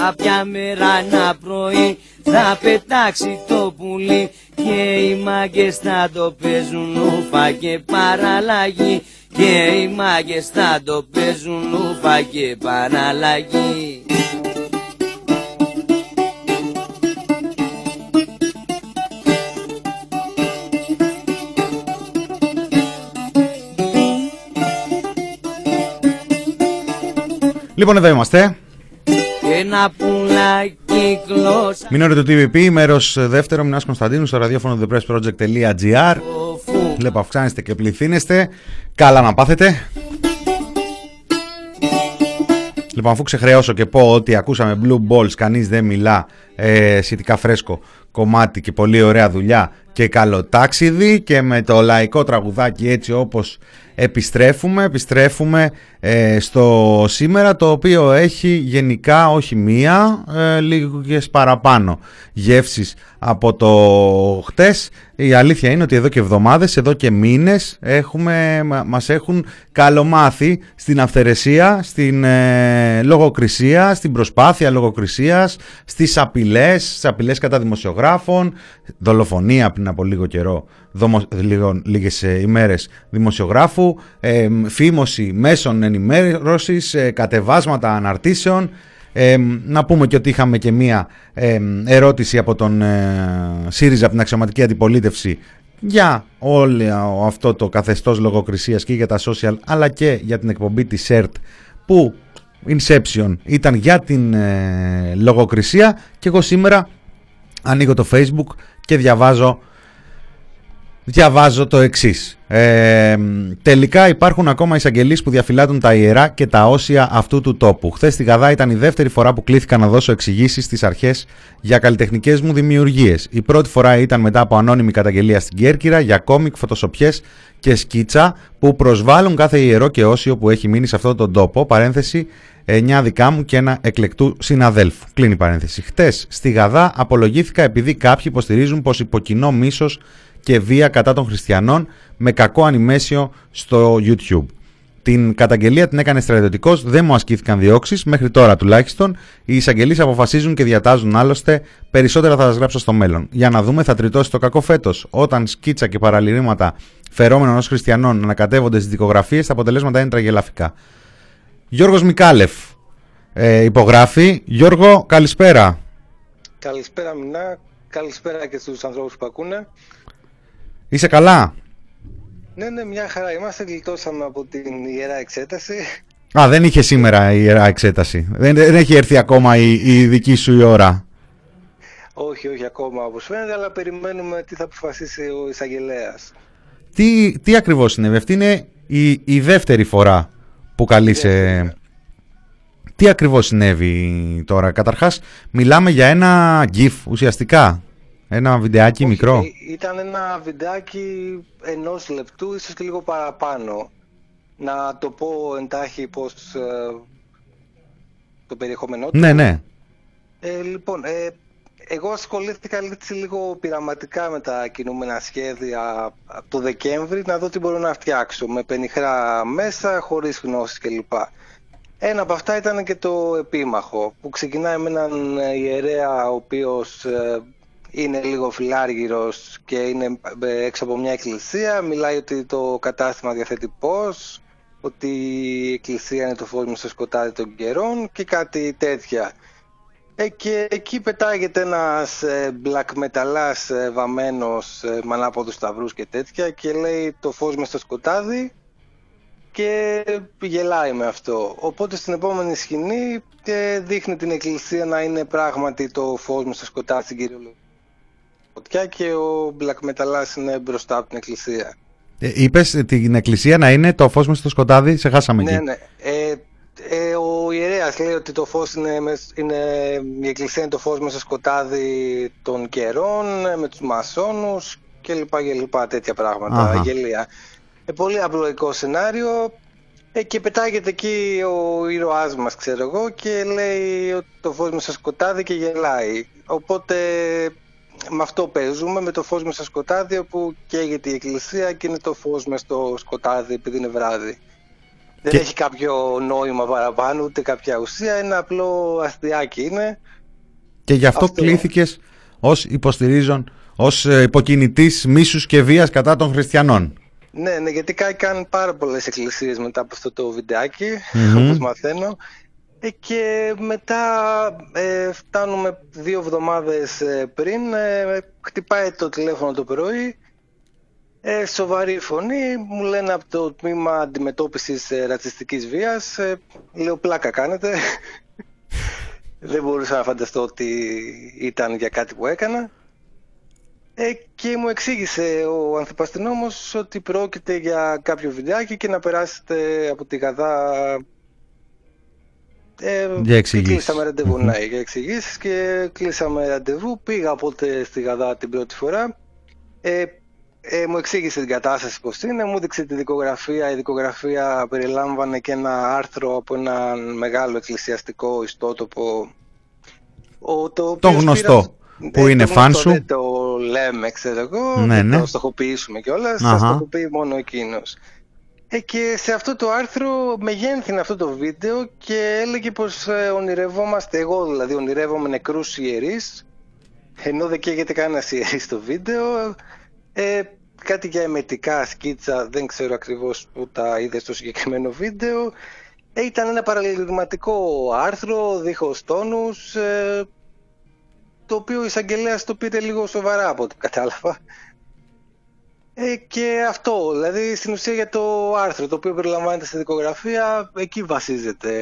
Κάποια μέρα ένα πρωί θα πετάξει το πουλί και οι μάγκες θα το παίζουν ουφα και παραλλαγή. Και οι μάγκες θα το παίζουν ουφα και παραλλαγή. Λοιπόν, εδώ είμαστε. Ένα πουλάκι γλώσσα. Μινόρε του τι βι πι, μέρος δεύτερο, Μινάς Κωνσταντίνου, στο ραδιόφωνο the press project τελεία τζι άρ. Βλέπω αυξάνεστε και πληθύνεστε. Καλά να πάθετε. Λοιπόν, αφού ξεχρεώσω και πω ότι ακούσαμε Blue Balls, κανείς δεν μιλά, ε, σχετικά φρέσκο κομμάτι και πολύ ωραία δουλειά και καλό ταξίδι, και με το λαϊκό τραγουδάκι έτσι όπως επιστρέφουμε, επιστρέφουμε ε, στο σήμερα, το οποίο έχει γενικά όχι μία, ε, λίγες παραπάνω γεύσεις από το χτες. Η αλήθεια είναι ότι εδώ και εβδομάδες, εδώ και μήνες έχουμε, μας έχουν καλομάθει στην αυθαιρεσία, στην ε, λογοκρισία, στην προσπάθεια λογοκρισίας, στις απειλές, στις απειλές κατά δημοσιογράφων, δολοφονία πριν από λίγο καιρό, δομο, λίγο, λίγες ε, ημέρες δημοσιογράφου, ε, φήμωση μέσων ενημέρωσης, ε, κατεβάσματα αναρτήσεων. Ε, να πούμε και ότι είχαμε και μία ε, ερώτηση από τον ε, ΣΥΡΙΖΑ, από την αξιωματική αντιπολίτευση, για όλο αυτό το καθεστώς λογοκρισίας και για τα social, αλλά και για την εκπομπή της ΕΡΤ, που Inception ήταν για την ε, λογοκρισία. Και εγώ σήμερα ανοίγω το Facebook και διαβάζω Διαβάζω το εξής. Ε, τελικά υπάρχουν ακόμα εισαγγελείς που διαφυλάττουν τα ιερά και τα όσια αυτού του τόπου. Χθες στη Γαδά ήταν η δεύτερη φορά που κλήθηκα να δώσω εξηγήσεις στις αρχές για καλλιτεχνικές μου δημιουργίες. Η πρώτη φορά ήταν μετά από ανώνυμη καταγγελία στην Κέρκυρα για κόμικ, φωτοσοπιές και σκίτσα που προσβάλλουν κάθε ιερό και όσιο που έχει μείνει σε αυτόν τον τόπο. Παρένθεση, εννιά δικά μου και ένα εκλεκτού συναδέλφου. Κλείνει παρένθεση. Χτες στη Γαδά απολογήθηκα επειδή κάποιοι υποστηρίζουν πως υποκοινό μίσος και βία κατά των χριστιανών με κακό ανιμέσιο στο YouTube. Την καταγγελία την έκανε στρατιωτικός, δεν μου ασκήθηκαν διώξεις, μέχρι τώρα τουλάχιστον. Οι εισαγγελείς αποφασίζουν και διατάζουν άλλωστε. Περισσότερα θα σας γράψω στο μέλλον. Για να δούμε, θα τριτώσει το κακό φέτος. Όταν σκίτσα και παραλυρήματα φερόμενων ως χριστιανών ανακατεύονται στις δικογραφίες, τα αποτελέσματα είναι τραγελαφικά. Γιώργος Μικάλεφ ε, υπογράφει. Γιώργο, καλησπέρα. Καλησπέρα Μινά, καλησπέρα και στους ανθρώπους που ακούνε. Είσαι καλά? Ναι, ναι, μια χαρά. Είμαστε, γλιτώσαμε από την ιερά εξέταση. Α, δεν είχε σήμερα η ιερά εξέταση. Δεν, δεν έχει έρθει ακόμα η, η δική σου η ώρα. Όχι, όχι ακόμα όπως φαίνεται, αλλά περιμένουμε τι θα αποφασίσει ο εισαγγελέας. Τι, τι ακριβώς συνέβη? Αυτή είναι η, η δεύτερη φορά που καλείσαι. Τι ακριβώς συνέβη τώρα? Καταρχάς, μιλάμε για ένα GIF ουσιαστικά. Ένα βιντεάκι Όχι, μικρό. Ήταν ένα βιντεάκι ενός λεπτού, ίσως και λίγο παραπάνω. Να το πω εντάχει πως ε, το περιεχόμενό του. Ναι, ναι. Ε, λοιπόν, ε, εγώ ασχολήθηκα λίγο πειραματικά με τα κινούμενα σχέδια το Δεκέμβρη, να δω τι μπορώ να φτιάξω με πενιχρά μέσα, χωρίς γνώσεις κλπ. Ένα από αυτά ήταν και το επίμαχο, που ξεκινάει με έναν ιερέα ο οποίος ε, είναι λίγο φιλάργυρος και είναι έξω από μια εκκλησία. Μιλάει ότι το κατάστημα διαθέτει πώς, ότι η εκκλησία είναι το φως μες στο σκοτάδι των καιρών και κάτι τέτοια. Ε, και εκεί πετάγεται ένας ε, black μεταλλάς ε, βαμμένος ε, με ανάποδους σταυρούς και τέτοια και λέει το φως μες στο σκοτάδι και γελάει με αυτό. Οπότε στην επόμενη σκηνή ε, δείχνει την εκκλησία να είναι πράγματι το φως μες στο σκοτάδι στην κυριολεξία και ο black μεταλλάς είναι μπροστά από την εκκλησία. Ε, είπες την εκκλησία να είναι το φως μες στο σκοτάδι, σε χάσαμε ναι, εκεί. Ναι, ε, ε, ο ιερέας λέει ότι το φως είναι, είναι, η εκκλησία είναι το φως μέσα στο σκοτάδι των καιρών, με τους μασόνους και λοιπά και λοιπά, τέτοια πράγματα, Αχα. γελία. Ε, πολύ απλοϊκό σενάριο ε, και πετάγεται εκεί ο ήρωάς μας, ξέρω εγώ, και λέει ότι το φως μέσα στο σκοτάδι και γελάει. Οπότε με αυτό παίζουμε, με το φως μέσα στο σκοτάδι, όπου καίγεται η εκκλησία και είναι το φως μέσα στο σκοτάδι επειδή είναι βράδυ. Δεν και... έχει κάποιο νόημα παραπάνω, ούτε κάποια ουσία, ένα απλό αστιάκι είναι. Και γι' αυτό, αυτό... κλήθηκες ως υποστηρίζον, ως υποκινητής μίσους και βίας κατά των χριστιανών. Ναι, ναι, γιατί κάηκαν πάρα πολλές εκκλησίες μετά από αυτό το βιντεάκι, mm-hmm. όπως μαθαίνω. Ε, και μετά ε, φτάνουμε δύο εβδομάδες ε, πριν, ε, χτυπάει το τηλέφωνο το πρωί, ε, σοβαρή φωνή, μου λένε από το τμήμα αντιμετώπισης ε, ρατσιστικής βίας, ε, λέω πλάκα κάνετε, δεν μπορούσα να φανταστώ ότι ήταν για κάτι που έκανα. Ε, και μου εξήγησε ο ανθυπαστηνόμος ότι πρόκειται για κάποιο βιντεάκι και να περάσετε από τη Γαδά. Ε, για εξηγήσεις. Κλείσαμε ραντεβού, mm-hmm. ναι, για εξηγήσεις και κλείσαμε ραντεβού. Πήγα οπότε στη Γαδά την πρώτη φορά. Ε, ε, μου εξήγησε την κατάσταση πώς είναι, μου έδειξε τη δικογραφία. Η δικογραφία περιλάμβανε και ένα άρθρο από ένα μεγάλο εκκλησιαστικό ιστότοπο. Ο, το το γνωστό. Πήρα... Που είναι φαν σου. Δεν το λέμε, ξέρω εγώ, ναι, ναι. το στοχοποιήσουμε κιόλας, θα στοχοποιεί μόνο εκείνος. Ε, και σε αυτό το άρθρο μεγένθηνε αυτό το βίντεο και έλεγε πως ε, ονειρευόμαστε, εγώ δηλαδή ονειρεύομαι νεκρούς ιερείς, ενώ δεν καίγεται κανένας ιερής στο βίντεο. Ε, κάτι για εμετικά σκίτσα, δεν ξέρω ακριβώς που τα είδε στο συγκεκριμένο βίντεο. Ε, ήταν ένα παραλυρηματικό άρθρο, δίχως τόνους, ε, το οποίο ο εισαγγελέας το πήρε λίγο σοβαρά από ό,τι κατάλαβα. Ε, και αυτό, δηλαδή στην ουσία για το άρθρο το οποίο περιλαμβάνεται στη δικογραφία, εκεί βασίζεται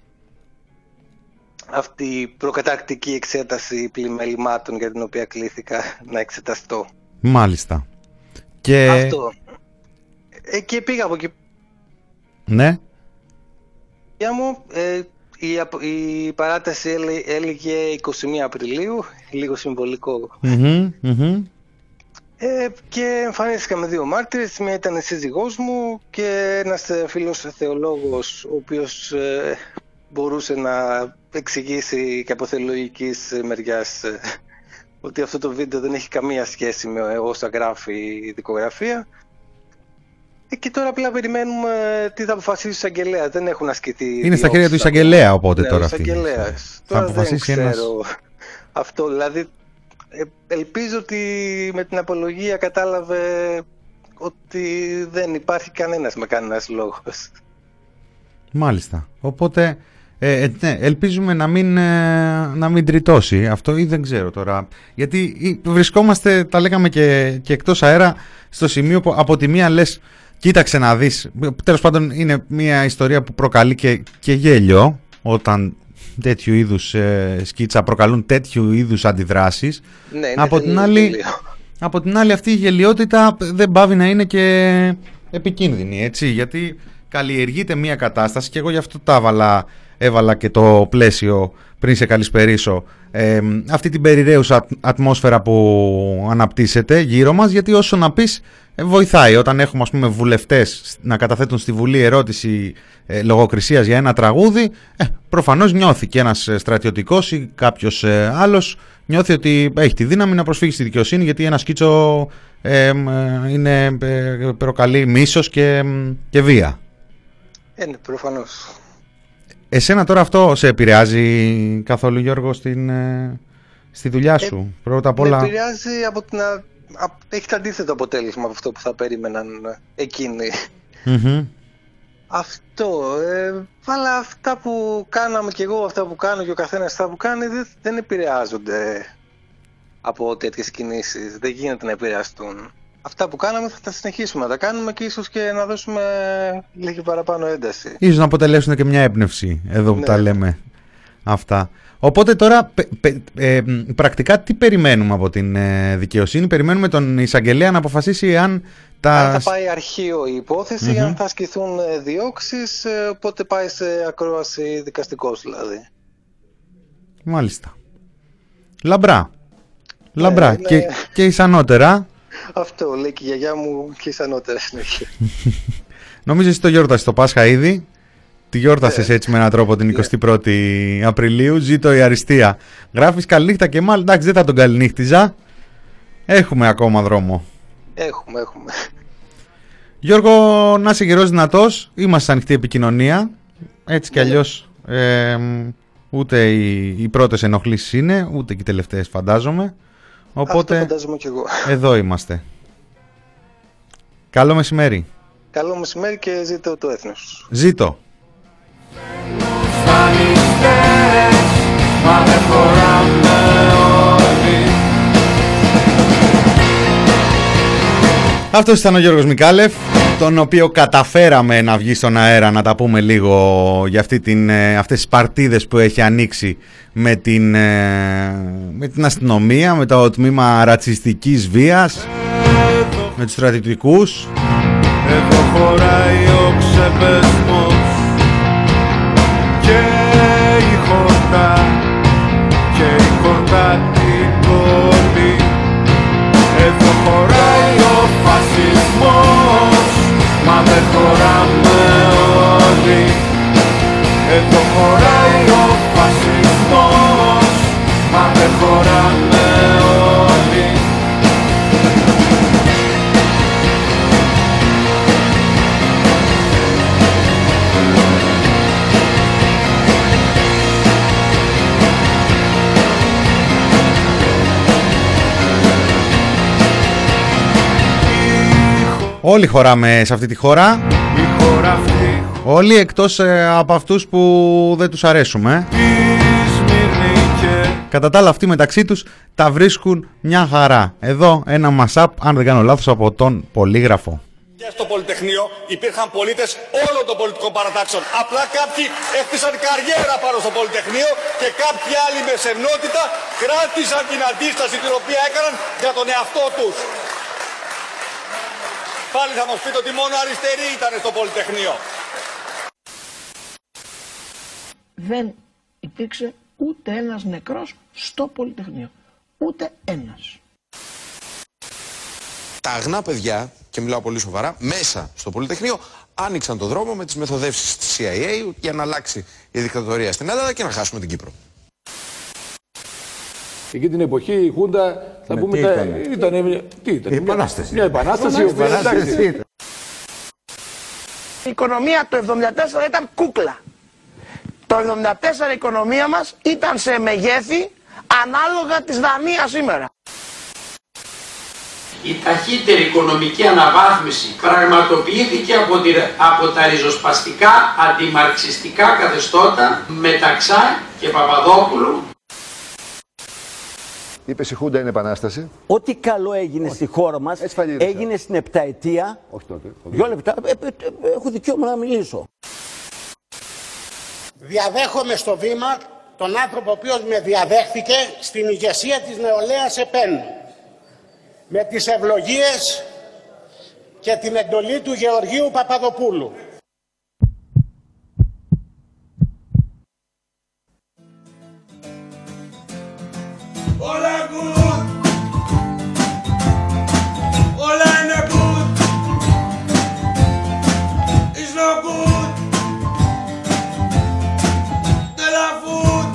αυτή η προκαταρκτική εξέταση πλημελημάτων για την οποία κλήθηκα να εξεταστώ. Μάλιστα. Και... Αυτό. Ε, και πήγα από εκεί. Ναι. Για μου, ε, η, η παράταση έλεγε εικοστή πρώτη Απριλίου, λίγο συμβολικό. Mm-hmm, mm-hmm. Ε, και εμφανίστηκα με δύο μάρτυρες, μία ήταν η σύζυγός μου και ένας φίλος θεολόγος, ο οποίος ε, μπορούσε να εξηγήσει και από θεολογικής μεριάς ε, ότι αυτό το βίντεο δεν έχει καμία σχέση με όσα γράφει η δικογραφία. Ε, και τώρα απλά περιμένουμε τι θα αποφασίσει ο εισαγγελέας. Δεν έχουν ασκηθεί. Είναι στα χέρια του εισαγγελέα, οπότε ναι, τώρα αυτή. Τώρα δεν ξέρω ένας... αυτό, δηλαδή. Ελπίζω ότι με την απολογία κατάλαβε ότι δεν υπάρχει κανένας με κανένας λόγος. Μάλιστα. Οπότε ε, ναι, ελπίζουμε να μην, ε, να μην τριτώσει αυτό ή δεν ξέρω τώρα. Γιατί βρισκόμαστε, τα λέγαμε και, και εκτός αέρα, στο σημείο που από τη μία λες κοίταξε να δεις. Τέλος πάντων είναι μια ιστορία που προκαλεί και, και γέλιο όταν... τέτοιου είδους ε, σκίτσα προκαλούν τέτοιου είδους αντιδράσεις. Ναι, από, την άλλη, από την άλλη αυτή η γελιότητα δεν πάβει να είναι και επικίνδυνη, έτσι, γιατί καλλιεργείται μια κατάσταση και εγώ γι' αυτό τα έβαλα, έβαλα και το πλαίσιο πριν σε καλησπερίσω, ε, αυτή την περιραίουσα ατμόσφαιρα που αναπτύσσεται γύρω μας, γιατί όσο να πεις ε, βοηθάει όταν έχουμε ας πούμε βουλευτές να καταθέτουν στη Βουλή ερώτηση ε, λογοκρισίας για ένα τραγούδι, ε, προφανώς νιώθει και ένας στρατιωτικός ή κάποιος ε, άλλος νιώθει ότι έχει τη δύναμη να προσφύγει στη δικαιοσύνη, γιατί ένα σκίτσο ε, ε, είναι, ε, προκαλεί μίσος και, και βία. Είναι προφανώς. Εσένα τώρα αυτό σε επηρεάζει καθόλου, Γιώργο, στην, ε, στη δουλειά σου? Ε, Πρώτα απ' όλα... Με επηρεάζει από την... Α, α, έχει το αντίθετο αποτέλεσμα από αυτό που θα περίμεναν εκείνοι. Mm-hmm. Αυτό. Ε, αλλά αυτά που κάναμε και εγώ, αυτά που κάνω και ο καθένας αυτά που κάνει δεν, δεν επηρεάζονται από τέτοιες κινήσεις. Δεν γίνεται να επηρεαστούν. Αυτά που κάναμε θα τα συνεχίσουμε να τα κάνουμε και ίσως και να δώσουμε λίγη παραπάνω ένταση. Ίσως να αποτελέσουν και μια έμπνευση εδώ που ναι. τα λέμε αυτά. Οπότε τώρα πε, πε, ε, πρακτικά τι περιμένουμε από την ε, δικαιοσύνη? Περιμένουμε τον εισαγγελέα να αποφασίσει αν τα... Αν θα πάει αρχείο η υπόθεση, mm-hmm. αν θα ασκηθούν διώξεις, ε, οπότε πάει σε ακρόαση δικαστικός δηλαδή. Μάλιστα. Λαμπρά. Λαμπρά. Ναι, και, ναι. και ισανότερα. Αυτό λέει και η γιαγιά μου και ισανότερα συνέχεια. Νομίζω εσύ το γιόρτασες το Πάσχα ήδη. Τη γιόρτασες έτσι με έναν τρόπο την εικοστή πρώτη Απριλίου. Ζήτω η αριστεία. Γράφεις καληνύχτα και μάλλον. Εντάξει, δεν θα τον καληνύχτιζα. Έχουμε ακόμα δρόμο. Έχουμε, έχουμε. Γιώργο, να είσαι γερός δυνατός. Είμαστε σε ανοιχτή επικοινωνία. Έτσι κι αλλιώς ε, ούτε οι, οι πρώτες ενοχλήσεις είναι, ούτε και οι τελευταίες φαντάζομαι. Οπότε αυτό φαντάζομαι κι εγώ. Εδώ είμαστε. Καλό μεσημέρι. Καλό μεσημέρι και ζήτω το έθνος. Ζήτω. Αυτός ήταν ο Γιώργος Μικάλεφ, τον οποίο καταφέραμε να βγει στον αέρα να τα πούμε λίγο για αυτή την, αυτές τις παρτίδες που έχει ανοίξει με την, με την αστυνομία, με το τμήμα ρατσιστικής βίας, με τους στρατιωτικούς. Εδώ χωράει ο ξεπεσμός και η χορτά και η χορτάτικολη. Εδώ χωράει ο φασισμός, μα δεν χωράμε όλοι. Εδώ χωράει ο φασισμός, μα δεν χωράμε όλοι. Όλοι χωράμε σε αυτή τη χώρα. Η χώρα αυτή. Όλοι εκτός ε, από αυτούς που δεν τους αρέσουμε. Και... Κατά τα άλλα αυτοί μεταξύ τους τα βρίσκουν μια χαρά. Εδώ ένα mashup, αν δεν κάνω λάθος, από τον Πολύγραφο. Και στο Πολυτεχνείο υπήρχαν πολίτες όλων των πολιτικών παρατάξεων. Απλά κάποιοι έκτισαν καριέρα πάνω στο Πολυτεχνείο και κάποιοι άλλοι με σεμνότητα κράτησαν την αντίσταση την οποία έκαναν για τον εαυτό τους. Πάλι θα μας πείτε ότι μόνο αριστεροί ήταν στο Πολυτεχνείο. Δεν υπήρξε ούτε ένας νεκρός στο Πολυτεχνείο. Ούτε ένας. Τα αγνά παιδιά, και μιλάω πολύ σοβαρά, μέσα στο Πολυτεχνείο άνοιξαν το δρόμο με τις μεθοδεύσεις της σι άι έι για να αλλάξει η δικτατορία στην Ελλάδα και να χάσουμε την Κύπρο. Εκεί την εποχή η Χούντα, θα ναι, πούμε, ήταν, ήταν, τι ήταν, η επανάσταση. Μια επανάσταση, η επανάσταση. Η οικονομία το εβδομήντα τέσσερα ήταν κούκλα. Το εβδομήντα τέσσερα η οικονομία μας ήταν σε μεγέθη ανάλογα της Δανίας σήμερα. Η ταχύτερη οικονομική αναβάθμιση πραγματοποιήθηκε από, τη, από τα ριζοσπαστικά αντιμαρξιστικά καθεστώτα Μεταξά και Παπαδόπουλου. Είπε η Χούντα είναι επανάσταση. Ό,τι καλό έγινε στη χώρα μας έγινε στην επταετία. Όχι τότε. Δυο λεπτά. Ε, ε, ε, έχω δικαίωμα να μιλήσω. Διαδέχομαι στο βήμα τον άνθρωπο ο οποίος με διαδέχθηκε στην ηγεσία της νεολαίας ΕΠΕΝ με τις ευλογίες και την εντολή του Γεωργίου Παπαδοπούλου. Όλα good, όλα είναι good, it's not good, de la food,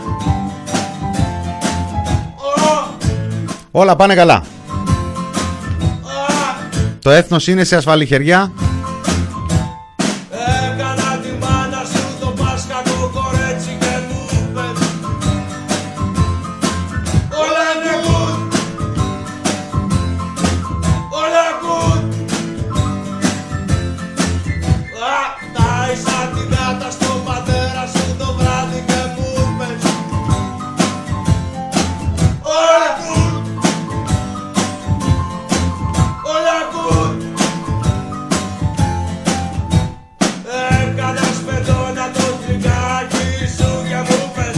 oh. Όλα πάνε καλά. Ah. Το έθνος είναι σε ασφαλή χεριά. Έκανα τη μάνα σου το πάσκακο κορέτσι και μου πες όλα είναι good, όλα good. Α, τάισα την γάτα στον πατέρα σου το βράδυ και μου πες όλα good, όλα good. Έκανας πετώνα το τρικάκι σου και μου πες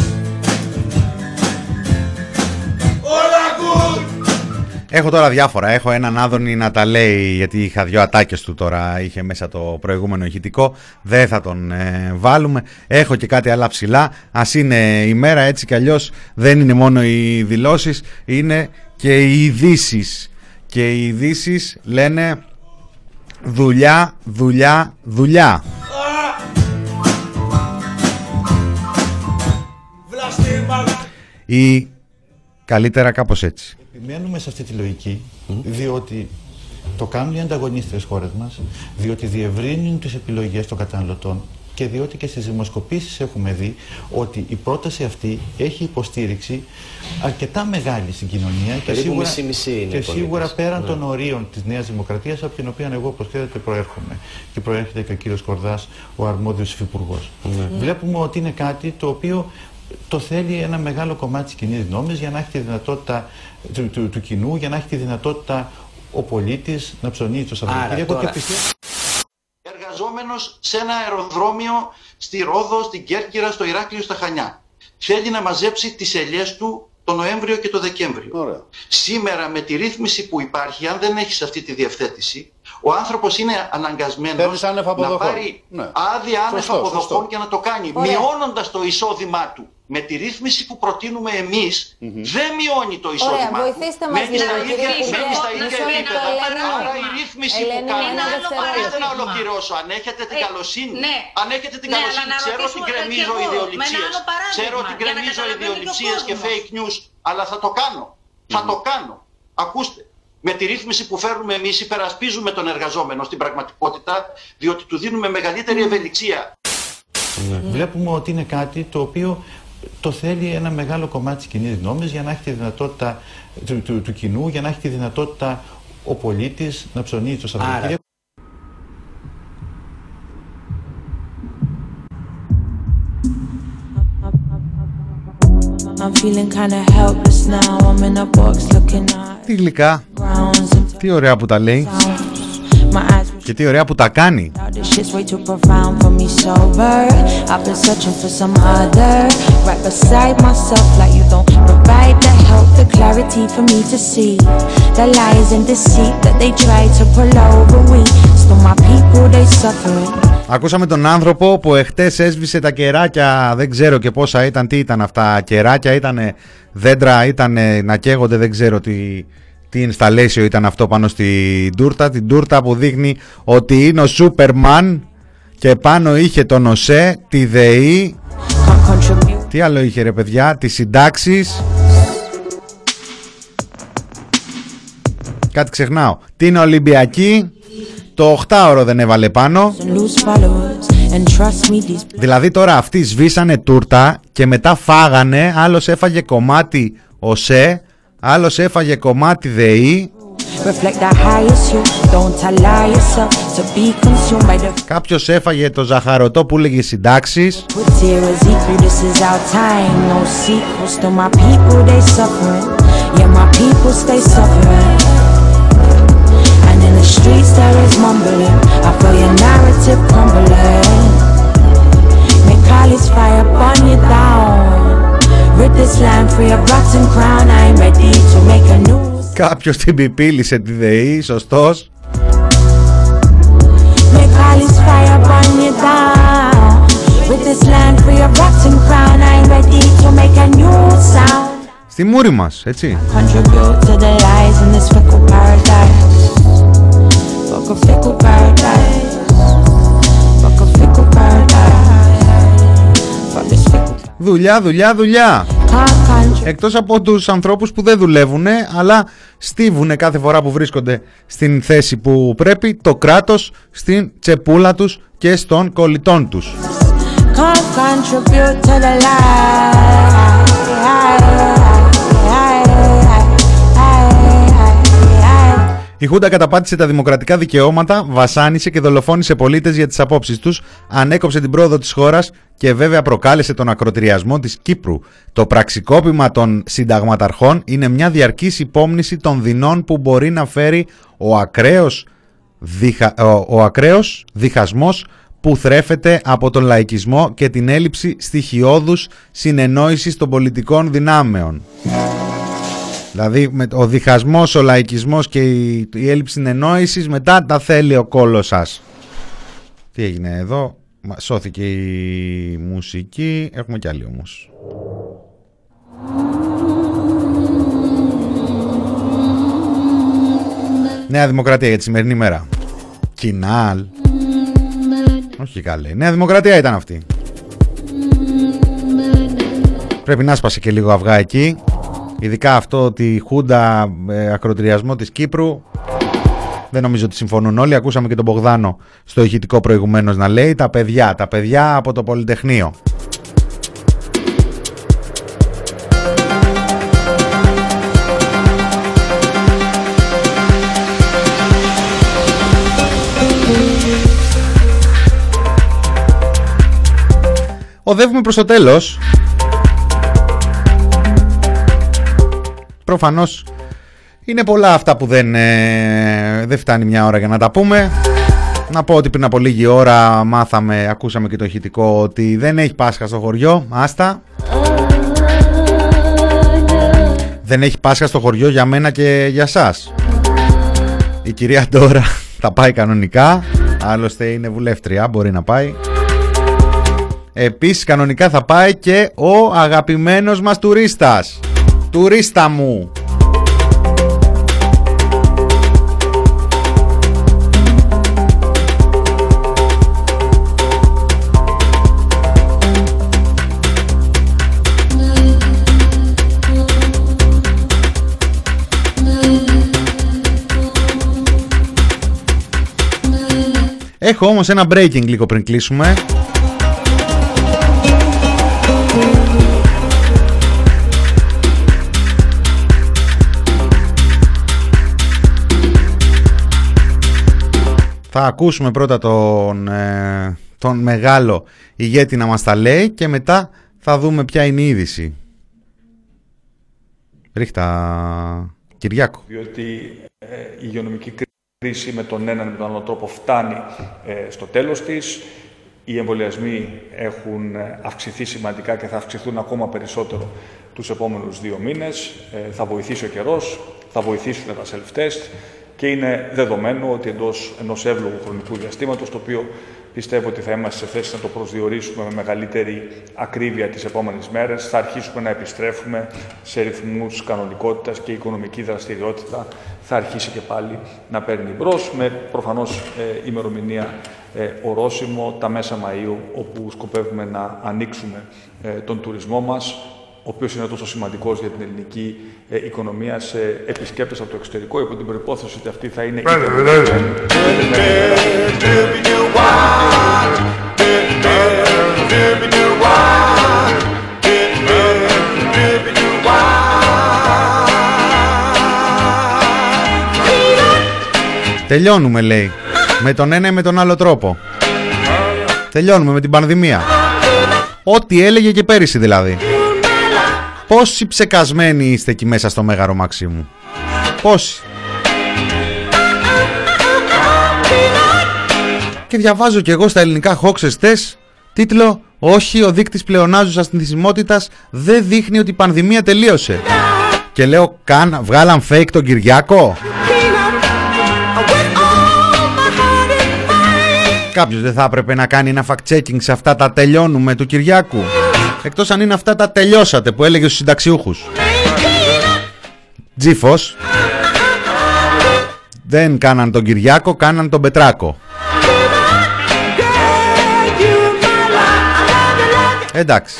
όλα good. Έχω τώρα διάφορα. Έχω έναν Άδωνη να τα λέει, γιατί είχα δυο ατάκες του τώρα, είχε μέσα το προηγούμενο ηχητικό. Δεν θα τον ε, βάλουμε. Έχω και κάτι άλλα ψηλά. Ας είναι η μέρα, έτσι κι αλλιώς δεν είναι μόνο οι δηλώσεις, είναι και οι ειδήσεις. Και οι ειδήσεις λένε δουλειά, δουλειά, δουλειά. Ή καλύτερα κάπως έτσι. Επιμένουμε σε αυτή τη λογική, mm. διότι Το κάνουν οι ανταγωνίστρες χώρες μας, διότι διευρύνουν τις επιλογές των καταναλωτών και διότι και στις δημοσκοπήσεις έχουμε δει ότι η πρόταση αυτή έχει υποστήριξη αρκετά μεγάλη στην κοινωνία και σίγουρα, μισή, μισή και σίγουρα πέραν ναι. των ορίων της Νέας Δημοκρατίας, από την οποία εγώ, όπως ξέρετε, προέρχομαι και προέρχεται και ο κύριος Κορδάς, ο αρμόδιος υφυπουργός. Ναι. Βλέπουμε ότι είναι κάτι το οποίο το θέλει ένα μεγάλο κομμάτι της κοινής γνώμης για να έχει τη δυνατότητα του, του, του κοινού, για να έχει τη δυνατότητα ο πολίτης να ψωνίσει το Σαββατοκύριακο και πιστεύω. Εργαζόμενος σε ένα αεροδρόμιο στη Ρόδο, στην Κέρκυρα, στο Ηράκλειο, στα Χανιά. Θέλει να μαζέψει τις ελιές του το Νοέμβριο και το Δεκέμβριο. Ωραία. Σήμερα με τη ρύθμιση που υπάρχει, αν δεν έχεις αυτή τη διευθέτηση, ο άνθρωπος είναι αναγκασμένος να πάρει ναι. άδεια άνευ αποδοχών και να το κάνει, ωραία, μειώνοντας το εισόδημά του. Με τη ρύθμιση που προτείνουμε εμείς, mm-hmm. δεν μειώνει το εισόδημα. Ωραία, βοηθήστε μας μένει στα ίδια, μένει στα ίδια επίπεδα. Άρα η ρύθμιση που κάνουμε, μπορείτε να ολοκληρώσω, αν έχετε την καλοσύνη, ναι. αν έχετε την ναι, καλοσύνη, ξέρω ότι γκρεμίζω ιδεολειψίες, ξέρω ότι γκρεμίζω ιδεολειψίες και fake news, αλλά θα το κάνω, mm-hmm. θα το κάνω. Ακούστε. Με τη ρύθμιση που φέρνουμε εμείς υπερασπίζουμε τον εργαζόμενο στην πραγματικότητα, διότι του δίνουμε μεγαλύτερη ευελιξία. Mm-hmm. Βλέπουμε ότι είναι κάτι το οποίο το θέλει ένα μεγάλο κομμάτι της κοινής γνώμης για να έχει τη δυνατότητα του, του, του κοινού, για να έχει τη δυνατότητα ο πολίτης να ψωνίσει το Σαββατοκύριακο. Τι γλυκά, τι ωραία που τα λέει και τι ωραία που τα κάνει. Ακούσαμε τον άνθρωπο που εχθές έσβησε τα κεράκια, δεν ξέρω και πόσα ήταν, τι ήταν αυτά, κεράκια ήτανε, δέντρα ήτανε να καίγονται, δεν ξέρω τι... Τι installation ήταν αυτό πάνω στην τούρτα, την τούρτα που δείχνει ότι είναι ο Σούπερμαν και πάνω είχε τον ΟΣΕ, τη ΔΕΗ, τι άλλο είχε ρε παιδιά, τις συντάξεις, κάτι ξεχνάω, την Ολυμπιακή, το οχτάωρο δεν έβαλε πάνω. Δηλαδή τώρα αυτοί σβήσανε τούρτα και μετά φάγανε, άλλος έφαγε κομμάτι ΟΣΕ, άλλος έφαγε κομμάτι ΔΕΗ. Κάποιος έφαγε το ζαχαρωτό που έλεγε συντάξεις. Κάποιος την πιπίλησε τη ΔΕΗ, σωστός. Στη μούρη μας, έτσι. Δουλειά, δουλειά, δουλειά. Εκτός από τους ανθρώπους που δεν δουλεύουνε, αλλά στίβουνε κάθε φορά που βρίσκονται στην θέση που πρέπει, το κράτος στην τσεπούλα τους και στον κολλητών τους. Η Χούντα καταπάτησε τα δημοκρατικά δικαιώματα, βασάνισε και δολοφόνησε πολίτες για τις απόψεις τους, ανέκοψε την πρόοδο της χώρας και βέβαια προκάλεσε τον ακροτηριασμό της Κύπρου. Το πραξικόπημα των συνταγματαρχών είναι μια διαρκής υπόμνηση των δεινών που μπορεί να φέρει ο ακραίος, διχα... ο, ο ακραίος διχασμός που θρέφεται από τον λαϊκισμό και την έλλειψη στοιχειώδους συνεννόησης των πολιτικών δυνάμεων. Δηλαδή με ο διχασμός, ο λαϊκισμός και η, η έλλειψη συνεννόησης, μετά τα θέλει ο κόλος σας. Τι έγινε εδώ, σώθηκε η μουσική, έχουμε κι άλλη όμως. Νέα Δημοκρατία για τη σημερινή μέρα. Κινάλ. Όχι καλέ, Νέα Δημοκρατία ήταν αυτή. Πρέπει να σπάσει και λίγο αυγά εκεί. Ειδικά αυτό ότι η Χούντα, ε, ακροτηριασμό της Κύπρου, Δεν νομίζω ότι συμφωνούν όλοι. Ακούσαμε και τον Μπογδάνο στο ηχητικό προηγουμένως να λέει τα παιδιά, τα παιδιά από το Πολυτεχνείο. Οδεύουμε προς το τέλος. Προφανώς είναι πολλά αυτά που δεν, ε, δεν φτάνει μια ώρα για να τα πούμε. Να πω ότι πριν από λίγη ώρα μάθαμε, ακούσαμε και το ηχητικό, ότι δεν έχει Πάσχα στο χωριό. Άστα. Δεν έχει Πάσχα στο χωριό για μένα και για σας. Η κυρία Ντόρα θα πάει κανονικά. Άλλωστε είναι βουλεύτρια, μπορεί να πάει. Επίσης κανονικά θα πάει και ο αγαπημένος μας τουρίστας. Τουρίστα μου. Έχω όμως ένα breaking λίγο πριν κλείσουμε. Θα ακούσουμε πρώτα τον, ε, τον μεγάλο ηγέτη να μας τα λέει και μετά θα δούμε ποια είναι η είδηση. Ρίχτα, Κυριάκο. Διότι ε, η υγειονομική κρίση με τον έναν με τον άλλο τρόπο φτάνει ε, στο τέλος της. Οι εμβολιασμοί έχουν αυξηθεί σημαντικά και θα αυξηθούν ακόμα περισσότερο τους επόμενους δύο μήνες. Ε, θα βοηθήσει ο καιρός, θα βοηθήσουν τα self-test. Και είναι δεδομένο ότι εντός ενός εύλογου χρονικού διαστήματος, το οποίο πιστεύω ότι θα είμαστε σε θέση να το προσδιορίσουμε με μεγαλύτερη ακρίβεια τις επόμενες μέρες, θα αρχίσουμε να επιστρέφουμε σε ρυθμούς κανονικότητας και η οικονομική δραστηριότητα θα αρχίσει και πάλι να παίρνει μπρος, με προφανώς ε, ημερομηνία ε, ορόσημο τα μέσα Μαΐου, όπου σκοπεύουμε να ανοίξουμε ε, τον τουρισμό μας, ο οποίος είναι τόσο σημαντικός για την ελληνική ε, οικονομία σε επισκέπτες από το εξωτερικό, υπό την προϋπόθεση ότι αυτή θα είναι η Τελειώνουμε, λέει, με τον ένα ή με τον άλλο τρόπο. Τελειώνουμε με την πανδημία. Ό,τι έλεγε και πέρυσι δηλαδή. Πόσοι ψεκασμένοι είστε εκεί μέσα στο Μέγαρο Μαξίμου? Πόσοι? Και διαβάζω κι εγώ στα ελληνικά χόξεστες τίτλο «Όχι, ο δείκτης πλεονάζουσας θνησιμότητας δεν δείχνει ότι η πανδημία τελείωσε». Και λέω, καν βγάλαν fake τον Κυριάκο. Κάποιος δεν θα έπρεπε να κάνει ένα fact-checking σε αυτά τα τελειώνουμε του Κυριάκου? Εκτός αν είναι αυτά τα τελειώσατε που έλεγε στους συνταξιούχους. Τζίφος. Δεν κάναν τον Κυριάκο, κάναν τον Πετράκο. Εντάξει.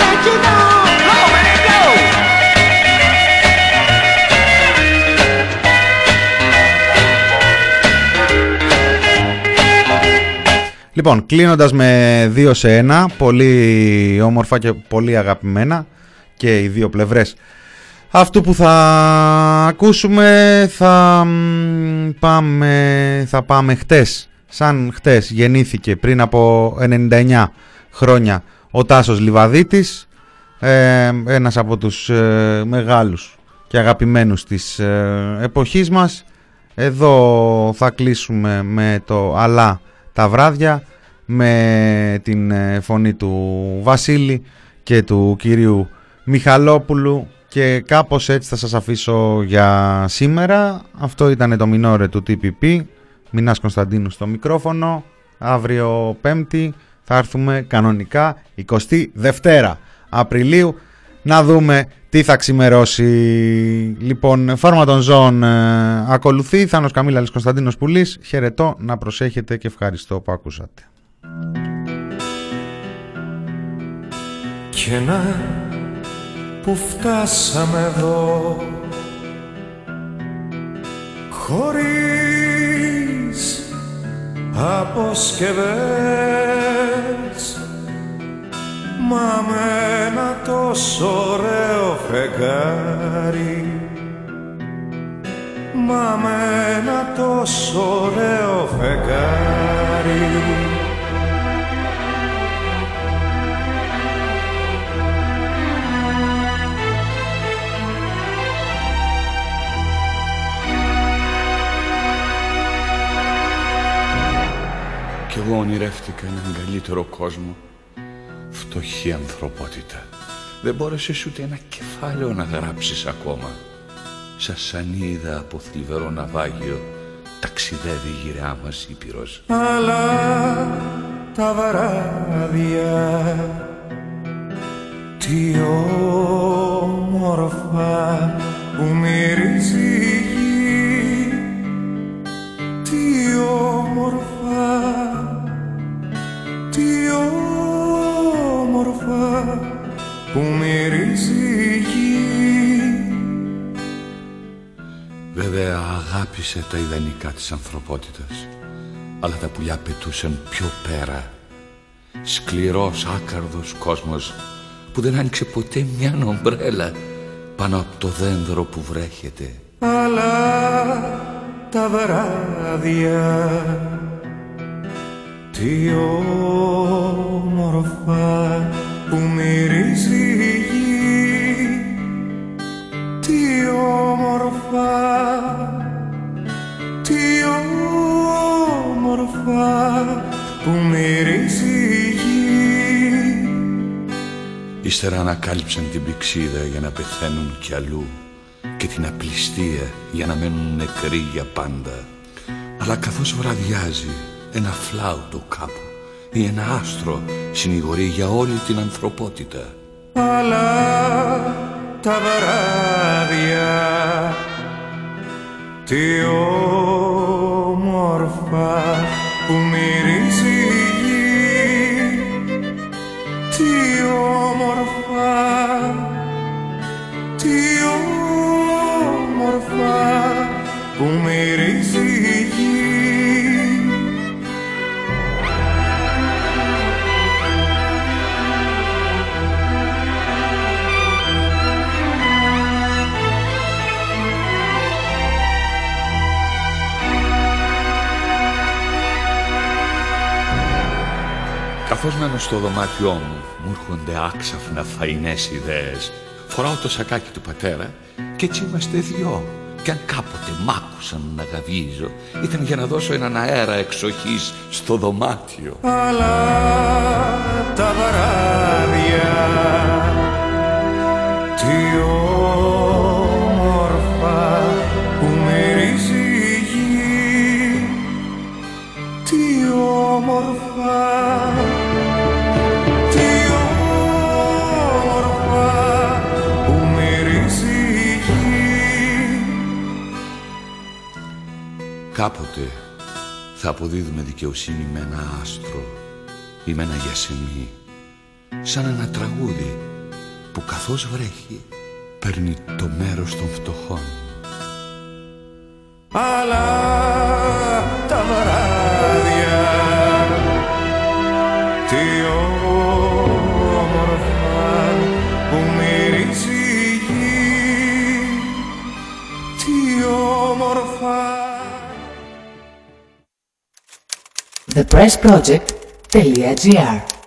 Λοιπόν, κλείνοντας με δύο σε ένα, πολύ όμορφα και πολύ αγαπημένα και οι δύο πλευρές αυτού που θα ακούσουμε, θα πάμε, θα πάμε χτες. Σαν χτες γεννήθηκε πριν από ενενήντα εννιά χρόνια ο Τάσος Λιβαδίτης, ε, ένας από τους ε, μεγάλους και αγαπημένους της ε, εποχής μας. Εδώ θα κλείσουμε με το «Αλλά τα βράδια», με την φωνή του Βασίλη και του κυρίου Μιχαλόπουλου, και κάπως έτσι θα σας αφήσω για σήμερα. Αυτό ήταν το μινόρε του τι πι πι. Μινάς Κωνσταντίνου στο μικρόφωνο. Αύριο Πέμπτη θα έρθουμε κανονικά εικοστή δεύτερη Απριλίου να δούμε τι θα ξημερώσει. Λοιπόν, Φάρμα των Ζώων ε, ακολουθεί. Θάνος Καμίλαλης, Κωνσταντίνος Πουλής. Χαιρετώ, να προσέχετε και ευχαριστώ που ακούσατε. Και να που φτάσαμε εδώ χωρίς αποσκευές, μα με ένα τόσο ωραίο φεγγάρι, μα με ένα τόσο ωραίο φεγγάρι. Κι εγώ ονειρεύτηκα έναν καλύτερο κόσμο, φτωχή ανθρωπότητα. Δεν μπόρεσες ούτε ένα κεφάλαιο να γράψεις ακόμα. Σαν σανίδα από θλιβερό ναυάγιο ταξιδεύει η γυραιά μας Ήπειρος. Αλλά τα βράδια τι όμορφα που μυρίζει η γη, τι όμορφα, τι όμορφα που μυρίζει η γη. Βέβαια αγάπησε τα ιδανικά της ανθρωπότητας, αλλά τα πουλιά πετούσαν πιο πέρα. Σκληρός άκαρδος κόσμος που δεν άνοιξε ποτέ μια ομπρέλα πάνω από το δέντρο που βρέχεται. Αλλά τα βράδια τι όμορφα που μυρίζει η γη, τι όμορφα, τι όμορφα που μυρίζει η γη. Ύστερα ανακάλυψαν την πηξίδα για να πεθαίνουν κι αλλού και την απληστία για να μένουν νεκροί για πάντα. Αλλά καθώς βραδιάζει, ένα φλάουτο κάπου ή ένα άστρο συνηγορεί για όλη την ανθρωπότητα. Αλλά τα βράδια τι όμορφα που μυρίζει η γη, τι όμορφα, τι όμορφα που μυρίζει η γη. Καθώς μένω στο δωμάτιό μου, μου έρχονται άξαφνα φαϊνές ιδέες. Φοράω το σακάκι του πατέρα και έτσι είμαστε δυο. Κι αν κάποτε μ' άκουσαν να γαβίζω, ήταν για να δώσω έναν αέρα εξοχής στο δωμάτιο. Αλλά τα βράδια τι όμορφα που μυρίζει η γη, τι όμορφα, τι όμορφα που μυρίζει η γη. Κάποτε θα αποδίδουμε δικαιοσύνη με ένα άστρο ή με ένα γιασεμί, σαν ένα τραγούδι που καθώς βρέχει παίρνει το μέρος των φτωχών. Αλλά τα βράδια τι όμορφα που μυρίζει η γη, τι όμορφα. the press project dot g r